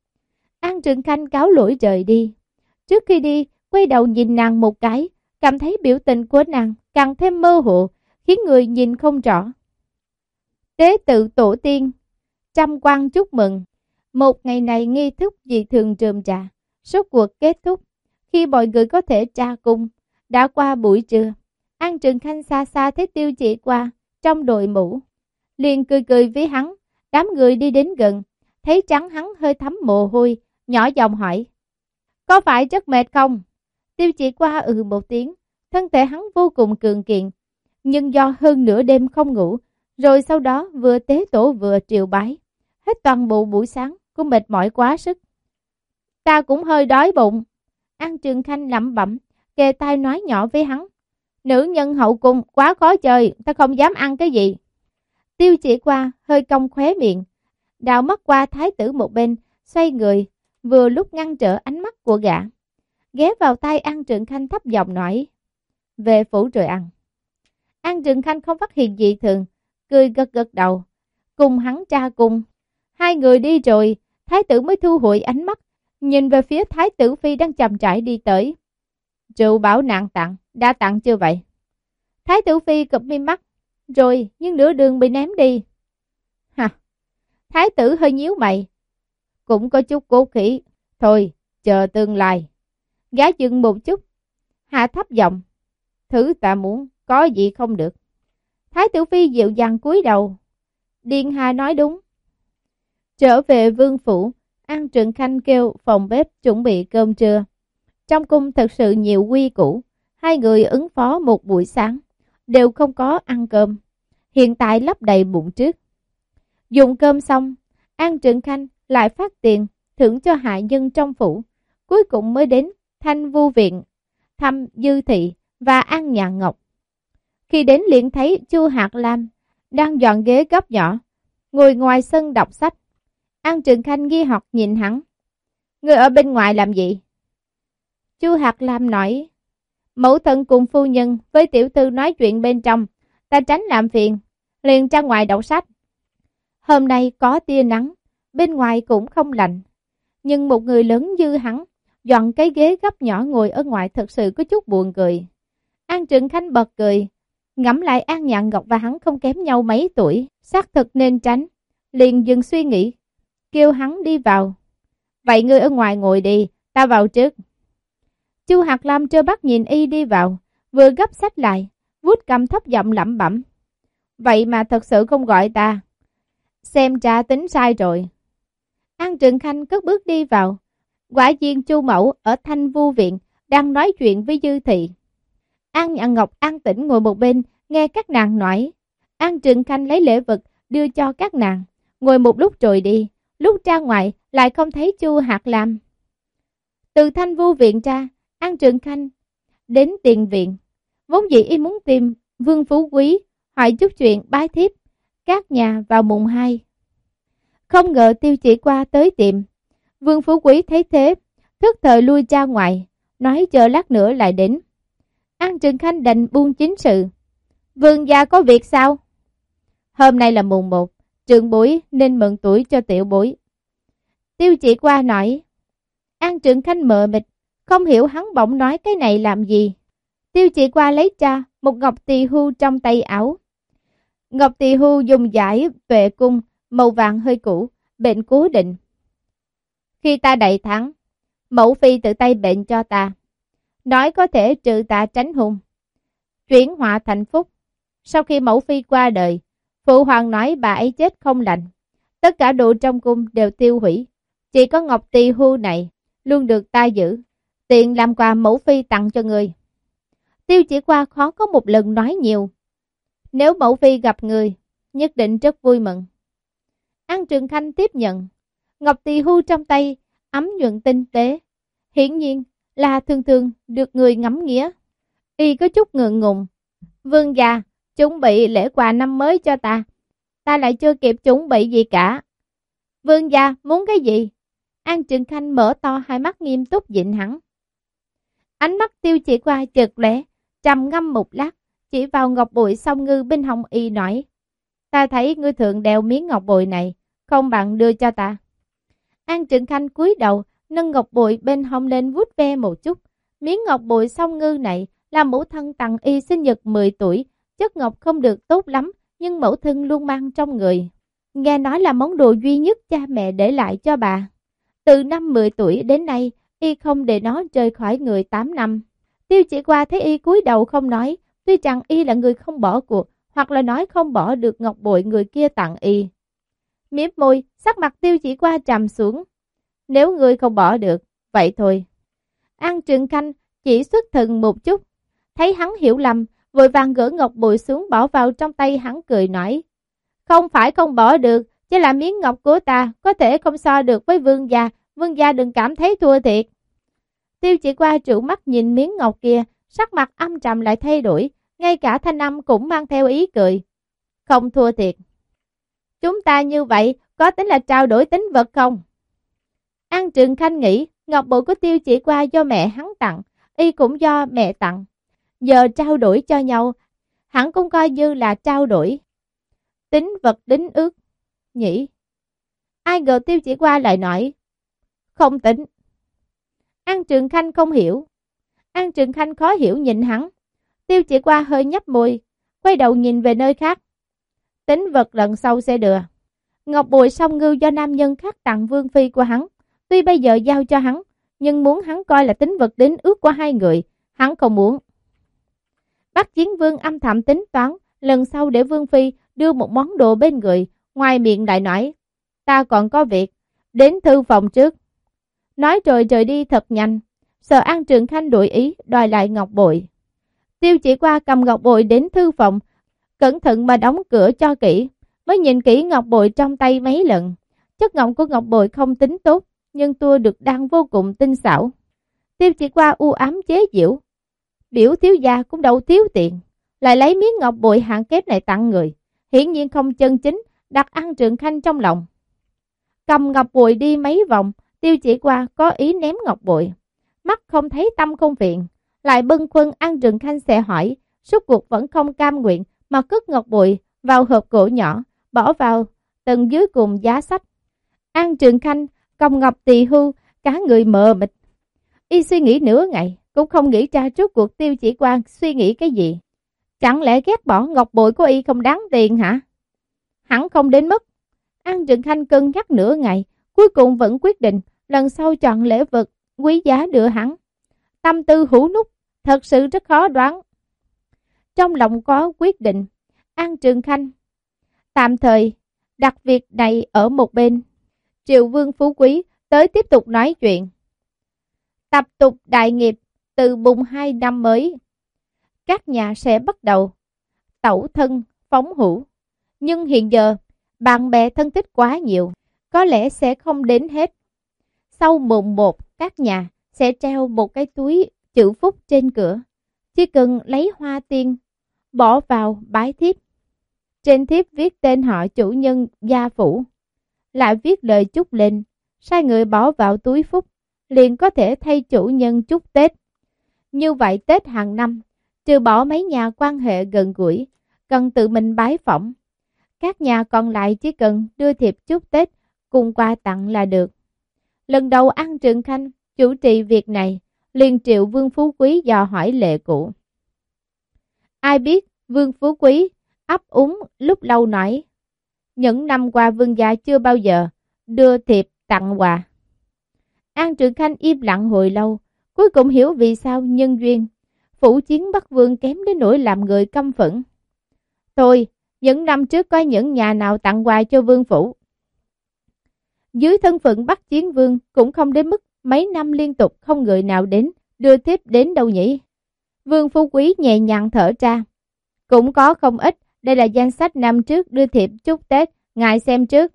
An Trường Khanh cáo lỗi rời đi. Trước khi đi, quay đầu nhìn nàng một cái, cảm thấy biểu tình của nàng càng thêm mơ hồ, khiến người nhìn không rõ. Tế tự tổ tiên, trăm quan chúc mừng. Một ngày này nghi thức dị thường rườm rà, rốt cuộc kết thúc. Khi mọi người có thể tra cung, đã qua buổi trưa. An Trường Khanh xa xa thấy Tiêu Chỉ qua trong đội mũ, liền cười cười với hắn. Đám người đi đến gần, thấy trắng hắn hơi thấm mồ hôi, nhỏ giọng hỏi, có phải rất mệt không? Tiêu Chỉ qua ừ một tiếng, thân thể hắn vô cùng cường kiện, nhưng do hơn nửa đêm không ngủ, rồi sau đó vừa tế tổ vừa triều bái, hết toàn bộ buổi sáng cũng mệt mỏi quá sức. Ta cũng hơi đói bụng. An Trường Khanh lẩm bẩm, kề tai nói nhỏ với hắn, nữ nhân hậu cung quá khó chơi, ta không dám ăn cái gì. Tiêu Chỉ qua hơi cong khóe miệng, đảo mắt qua thái tử một bên, xoay người, vừa lúc ngăn trở ánh mắt của gã, ghé vào tai An Trường Khanh thấp giọng nói, về phủ rồi ăn. An Trường Khanh không phát hiện gì thường, cười gật gật đầu, cùng hắn tra cùng. Hai người đi rồi, thái tử mới thu hồi ánh mắt, nhìn về phía thái tử phi đang chậm rãi đi tới. Rượu bảo nàng tặng, đã tặng chưa vậy? Thái tử phi cụp mi mắt, rồi nhưng nửa đường bị ném đi. Hả? Thái tử hơi nhíu mày, cũng có chút cố khí. Thôi, chờ tương lai. Gã dừng một chút, hạ thấp giọng, thứ ta muốn, có gì không được. Thái tử phi dịu dàng cúi đầu. Điện hạ nói đúng. Trở về vương phủ, An Trường Khanh kêu phòng bếp chuẩn bị cơm trưa. Trong cung thật sự nhiều quy củ, hai người ứng phó một buổi sáng, đều không có ăn cơm. Hiện tại lấp đầy bụng trước. Dùng cơm xong, An Trường Khanh lại phát tiền thưởng cho hạ nhân trong phủ. Cuối cùng mới đến Thanh Vu Viện, thăm Dư Thị và An Nhạn Ngọc. Khi đến liền thấy Chu Hạt Lam đang dọn ghế góc nhỏ, ngồi ngoài sân đọc sách. An Trường Khanh nghi hoặc nhìn hắn. Người ở bên ngoài làm gì? Chu Hạt Lam nói, mẫu thân cùng phu nhân với tiểu thư nói chuyện bên trong, Ta tránh làm phiền, liền ra ngoài đọc sách. Hôm nay có tia nắng, bên ngoài cũng không lạnh. Nhưng một người lớn như hắn, dọn cái ghế gấp nhỏ ngồi ở ngoài thật sự có chút buồn cười. An Trừng Khanh bật cười, ngẫm lại An Nhạn Ngọc và hắn không kém nhau mấy tuổi, xác thực nên tránh. Liền dừng suy nghĩ, kêu hắn đi vào. Vậy ngươi ở ngoài ngồi đi, ta vào trước. Chu Hạt Lam trơ mắt nhìn y đi vào, vừa gấp sách lại, vuốt cầm thấp giọng lẩm bẩm. Vậy mà thật sự không gọi ta. Xem ra tính sai rồi. An Trừng Khanh cất bước đi vào. Quả nhiên Chu Mẫu ở Thanh Vu Viện đang nói chuyện với Dư Thị. An Nhạn Ngọc an tĩnh ngồi một bên, nghe các nàng nói. An Trừng Khanh lấy lễ vật đưa cho các nàng, ngồi một lúc rồi đi. Lúc ra ngoài lại không thấy Chu Hạt Lam. Từ Thanh Vu Viện ra, An Trừng Khanh đến tiền viện. Vốn dĩ y muốn tìm Vương Phú Quý, hỏi chút chuyện bái thiếp các nhà vào mùng hai. Không ngờ Tiêu Chỉ Qua tới tìm. Vương Phú Quý thấy thế, thức thời lui ra ngoài, nói chờ lát nữa lại đến. An Trừng Khanh đành buông chính sự. Vương gia có việc sao? Hôm nay là mùng một, trưởng bối nên mượn tuổi cho tiểu bối. Tiêu Chỉ Qua nói. An Trừng Khanh mờ mịt, không hiểu hắn bỗng nói cái này làm gì. Tiêu Chỉ Qua lấy ra một ngọc tỳ hưu trong tay áo. Ngọc tỳ hưu dùng giải tuệ cung, màu vàng hơi cũ, bệnh cố định. Khi ta đầy tháng, mẫu phi tự tay bệnh cho ta, nói có thể trừ ta tránh hung, chuyển họa thành phúc. Sau khi mẫu phi qua đời, phụ hoàng nói bà ấy chết không lành, tất cả đồ trong cung đều tiêu hủy, chỉ có ngọc tỳ hưu này luôn được ta giữ, tiện làm quà mẫu phi tặng cho người. Tiêu Chỉ Qua khó có một lần nói nhiều. Nếu mẫu phi gặp người, nhất định rất vui mừng. An Trừng Khanh tiếp nhận ngọc tỳ hưu trong tay, ấm nhuận tinh tế, hiển nhiên là thường thường được người ngắm nghía. Y có chút ngượng ngùng. Vương gia chuẩn bị lễ quà năm mới cho ta, ta lại chưa kịp chuẩn bị gì cả. Vương gia muốn cái gì? An Trừng Khanh mở to hai mắt nghiêm túc nhìn hắn. Ánh mắt Tiêu Chỉ Qua chợt lóe, trầm ngâm một lát, chỉ vào ngọc bội song ngư bên hông y nói. Ta thấy ngươi thường đeo miếng ngọc bội này, không bằng đưa cho ta. An Trừng Khanh cúi đầu, nâng ngọc bội bên hông lên vuốt ve một chút. Miếng ngọc bội song ngư này là mẫu thân tặng y sinh nhật mười tuổi, chất ngọc không được tốt lắm, nhưng mẫu thân luôn mang trong người. Nghe nói là món đồ duy nhất cha mẹ để lại cho bà. Từ năm mười tuổi đến nay, y không để nó rời khỏi người tám năm. Tiêu Chỉ Qua thấy y cúi đầu không nói, tuy rằng y là người không bỏ cuộc, hoặc là nói không bỏ được ngọc bội người kia tặng y. Mím môi, sắc mặt Tiêu Chỉ Qua trầm xuống. Nếu ngươi không bỏ được, vậy thôi. An Trừng Khanh chỉ xuất thần một chút, thấy hắn hiểu lầm, vội vàng gỡ ngọc bội xuống bỏ vào trong tay hắn, cười nói. Không phải không bỏ được, chỉ là miếng ngọc của ta có thể không so được với vương gia, vương gia đừng cảm thấy thua thiệt. Tiêu Chỉ Qua trụ mắt nhìn miếng ngọc kia, sắc mặt âm trầm lại thay đổi, ngay cả thanh âm cũng mang theo ý cười. Không thua thiệt. Chúng ta như vậy có tính là trao đổi tín vật không? An Trừng Khanh nghĩ ngọc bội của Tiêu Chỉ Qua do mẹ hắn tặng, y cũng do mẹ tặng. Giờ trao đổi cho nhau, hắn cũng coi như là trao đổi tín vật đính ước, nhỉ? Ai ngờ Tiêu Chỉ Qua lại nói, không tính. An Trừng Khanh không hiểu. An Trừng Khanh khó hiểu nhìn hắn. Tiêu Chỉ Qua hơi nhấp môi, quay đầu nhìn về nơi khác. Tín vật lần sau sẽ đưa. Ngọc bội song ngư do nam nhân khác tặng vương phi của hắn, tuy bây giờ giao cho hắn, nhưng muốn hắn coi là tín vật đính ước của hai người, hắn không muốn. Bắc Chiến Vương âm thầm tính toán, lần sau để vương phi đưa một món đồ bên người, ngoài miệng lại nói, ta còn có việc, đến thư phòng trước. Nói rồi rời đi thật nhanh, sợ An Trừng Khanh đổi ý, đòi lại ngọc bội. Tiêu Chỉ Qua cầm ngọc bội đến thư phòng, cẩn thận mà đóng cửa cho kỹ, mới nhìn kỹ ngọc bội trong tay mấy lần. Chất ngọc của ngọc bội không tính tốt, nhưng tua được đang vô cùng tinh xảo. Tiêu Chỉ Qua u ám chế giễu, biểu thiếu gia cũng đâu thiếu tiền, lại lấy miếng ngọc bội hạng kép này tặng người, hiển nhiên không chân chính, đặt An Trừng Khanh trong lòng. Cầm ngọc bội đi mấy vòng, Tiêu Chỉ Qua có ý ném ngọc bội, mắt không thấy tâm không phiền, lại bâng khuâng An Trừng Khanh sẽ hỏi, suốt cuộc vẫn không cam nguyện mà cất ngọc bội vào hộp gỗ nhỏ, bỏ vào tầng dưới cùng giá sách. An Trường Khanh cầm ngọc tỳ hưu, cả người mờ mịt. Y suy nghĩ nửa ngày, cũng không nghĩ ra trước cuộc Tiêu Chỉ Quan suy nghĩ cái gì. Chẳng lẽ ghét bỏ ngọc bội của y không đáng tiền hả? Hẳn không đến mức. An Trường Khanh cân nhắc nửa ngày, cuối cùng vẫn quyết định lần sau chọn lễ vật quý giá đưa hắn. Tâm tư hữu nút, thật sự rất khó đoán. Trong lòng có quyết định, An Trường Khanh tạm thời đặt việc này ở một bên. Triệu Vương Phú Quý tới tiếp tục nói chuyện. Tập tục đại nghiệp từ bùng hai năm mới, các nhà sẽ bắt đầu tẩu thân phóng hữu. Nhưng hiện giờ, bạn bè thân thích quá nhiều, có lẽ sẽ không đến hết. Sau mùng một, các nhà sẽ treo một cái túi chữ phúc trên cửa. Chỉ cần lấy hoa tiên, bỏ vào bái thiếp. Trên thiếp viết tên họ chủ nhân gia phủ, lại viết lời chúc lên, sai người bỏ vào túi phúc, liền có thể thay chủ nhân chúc Tết. Như vậy Tết hàng năm, trừ bỏ mấy nhà quan hệ gần gũi, cần tự mình bái phỏng, các nhà còn lại chỉ cần đưa thiệp chúc Tết cùng quà tặng là được. Lần đầu An Trường Khanh chủ trì việc này, liền triệu Vương Phú Quý dò hỏi lệ cũ. Ai biết Vương Phú Quý ấp úng lúc lâu nói, những năm qua vương gia chưa bao giờ đưa thiệp tặng quà. An Trường Khanh im lặng hồi lâu, cuối cùng hiểu vì sao nhân duyên Phủ Chiến Bắc Vương kém đến nỗi làm người căm phẫn. Thôi, những năm trước có những nhà nào tặng quà cho vương phủ. Dưới thân phận Bắc Chiến Vương cũng không đến mức mấy năm liên tục không người nào đến đưa thiếp đến đâu nhỉ. Vương Phú Quý nhẹ nhàng thở ra. Cũng có không ít, đây là danh sách năm trước đưa thiệp chúc Tết, ngài xem trước.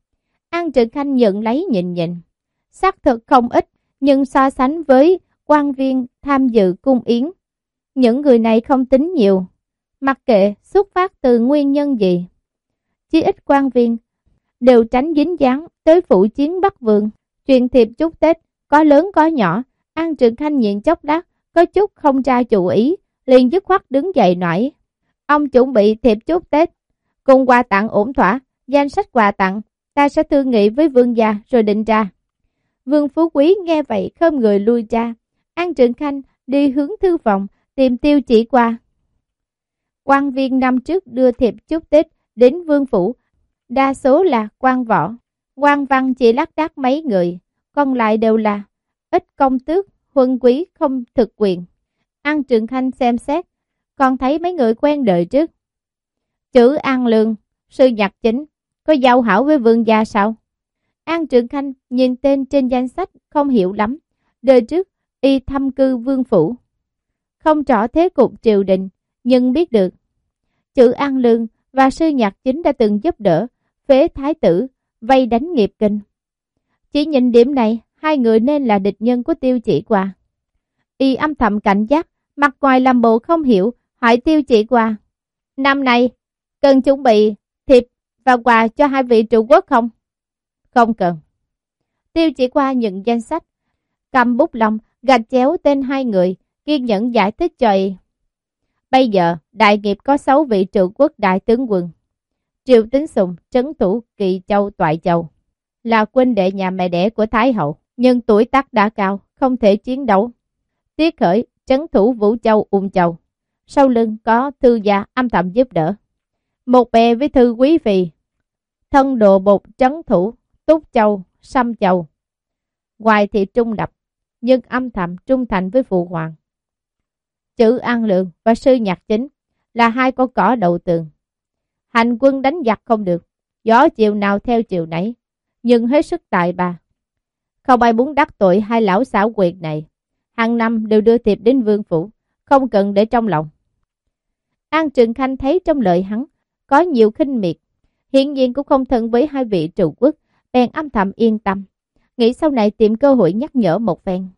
An Trường Khanh nhận lấy nhìn nhìn. Xác thực không ít, nhưng so sánh với quan viên tham dự cung yến, những người này không tính nhiều. Mặc kệ xuất phát từ nguyên nhân gì, chí ít quan viên đều tránh dính dáng tới Phủ Chiến Bắc Vương. Truyền thiệp chúc Tết có lớn có nhỏ. An Trường Khanh nhịn chốc lát, có chút không ra chủ ý, liền dứt khoát đứng dậy nói: ông chuẩn bị thiệp chúc Tết cùng quà tặng ổn thỏa, danh sách quà tặng ta sẽ thương nghị với vương gia rồi định ra. Vương Phú Quý nghe vậy khom người lui ra. An Trường Khanh đi hướng thư phòng tìm Tiêu Chỉ Qua. Quan viên năm trước đưa thiệp chúc Tết đến vương phủ, đa số là quan võ, quan văn chỉ lác đác mấy người, còn lại đều là ít công tước, huân quý không thực quyền. An Trường Khanh xem xét, còn thấy mấy người quen đời trước. Chữ An Lương, sư nhạc chính, có giao hảo với vương gia sao? An Trường Khanh nhìn tên trên danh sách không hiểu lắm. Đời trước y thăm cư vương phủ, không rõ thế cục triều đình, nhưng biết được chữ An Lương và sư nhạc chính đã từng giúp đỡ phế thái tử vây đánh nghiệp kinh. Chỉ nhìn điểm này, hai người nên là địch nhân của Tiêu Chỉ Qua. Y âm thầm cảnh giác, mặt ngoài làm bộ không hiểu, hỏi Tiêu Chỉ Qua: năm nay cần chuẩn bị thiệp và quà cho hai vị trụ quốc không? Không cần. Tiêu Chỉ Qua nhận danh sách, cầm bút lông gạch chéo tên hai người, kiên nhẫn giải thích cho y. Bây giờ đại nghiệp có sáu vị trụ quốc đại tướng quân: Triệu Tính Sùng, Trấn Thủ, Kỳ Châu, Toại Châu, là huynh đệ nhà mẹ đẻ của Thái hậu, nhưng tuổi tác đã cao, không thể chiến đấu. Tiết Khởi, Trấn Thủ Vũ Châu, Ung Châu, sau lưng có thư gia âm thầm giúp đỡ. Một bè với thư quý phi, thân đồ bột Trấn Thủ, Túc Châu, Sâm Châu. Ngoài thì trung lập, nhưng âm thầm trung thành với phụ hoàng. Chữ An Lượng và sư nhạc chính là hai con cỏ đầu tường. Hành quân đánh giặc không được, gió chiều nào theo chiều nấy, nhưng hết sức tài ba. Không ai muốn đắc tội hai lão xảo quyệt này. Hàng năm đều đưa thiệp đến vương phủ, không cần để trong lòng. An Trường Khanh thấy trong lời hắn có nhiều khinh miệt, hiện nhiên cũng không thân với hai vị trụ quốc, bèn âm thầm yên tâm, nghĩ sau này tìm cơ hội nhắc nhở một phen.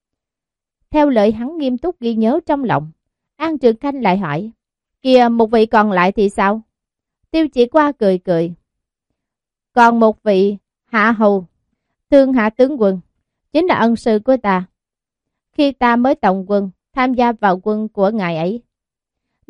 Theo lời hắn nghiêm túc ghi nhớ trong lòng, An Trường Khanh lại hỏi: kìa, một vị còn lại thì sao? Tiêu Chỉ Qua cười cười: còn một vị hạ hầu, Thương Hạ tướng quân, chính là ân sư của ta khi ta mới tổng quân tham gia vào quân của ngài ấy.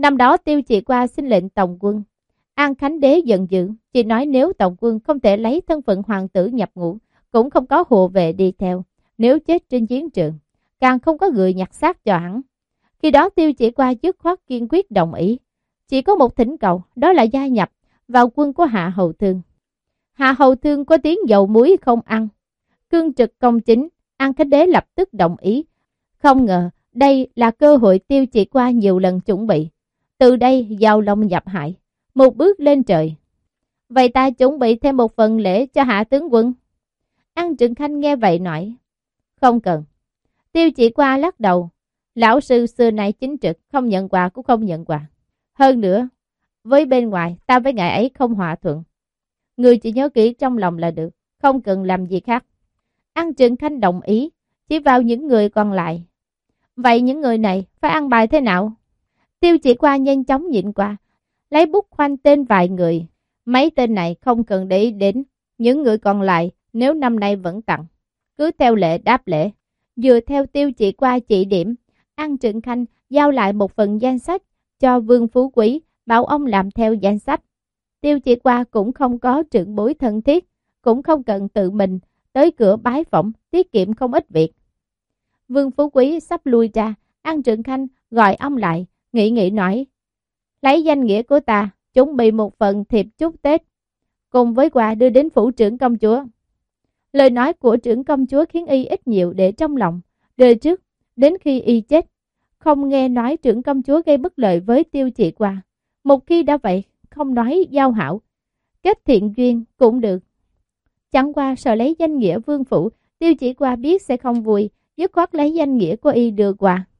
Năm đó Tiêu Chỉ Qua xin lệnh tổng quân. An Khánh Đế giận dữ, chỉ nói nếu tổng quân không thể lấy thân phận hoàng tử nhập ngũ, cũng không có hộ vệ đi theo. Nếu chết trên chiến trường, càng không có người nhặt xác cho hắn. Khi đó Tiêu Chỉ Qua dứt khoát kiên quyết đồng ý. Chỉ có một thỉnh cầu, đó là gia nhập vào quân của Hạ Hầu Thương. Hạ Hầu Thương có tiếng dầu muối không ăn, cương trực công chính, An Khánh Đế lập tức đồng ý. Không ngờ, đây là cơ hội Tiêu Chỉ Qua nhiều lần chuẩn bị. Từ đây giao long nhập hải, một bước lên trời. Vậy ta chuẩn bị thêm một phần lễ cho Hạ tướng quân. An Trừng Khanh nghe vậy nói, không cần. Tiêu Chỉ Qua lắc đầu, lão sư xưa nay chính trực, không nhận quà cũng không nhận quà. Hơn nữa, với bên ngoài ta với ngài ấy không hòa thuận. Người chỉ nhớ kỹ trong lòng là được, không cần làm gì khác. An Trừng Khanh đồng ý, chỉ vào những người còn lại. Vậy những người này phải ăn bài thế nào? Tiêu Chỉ Qua nhanh chóng nhìn qua, lấy bút khoanh tên vài người. Mấy tên này không cần để ý đến. Những người còn lại nếu năm nay vẫn tặng, cứ theo lệ đáp lễ. Dựa theo Tiêu Chỉ Qua chỉ điểm, An Trừng Khanh giao lại một phần danh sách cho Vương Phú Quý, bảo ông làm theo danh sách. Tiêu Chỉ Qua cũng không có trưởng bối thân thiết, cũng không cần tự mình tới cửa bái phỏng, tiết kiệm không ít việc. Vương Phú Quý sắp lui ra, An Trừng Khanh gọi ông lại, nghĩ nghĩ nói, lấy danh nghĩa của ta, chuẩn bị một phần thiệp chúc Tết, cùng với quà đưa đến phủ trưởng công chúa. Lời nói của trưởng công chúa khiến y ít nhiều để trong lòng. Đời trước, đến khi y chết, không nghe nói trưởng công chúa gây bất lợi với Tiêu Chỉ Qua. Một khi đã vậy, không nói giao hảo, kết thiện duyên cũng được. Chẳng qua sợ lấy danh nghĩa vương phủ, Tiêu Chỉ Qua biết sẽ không vui, dứt khoát lấy danh nghĩa của y đưa quà.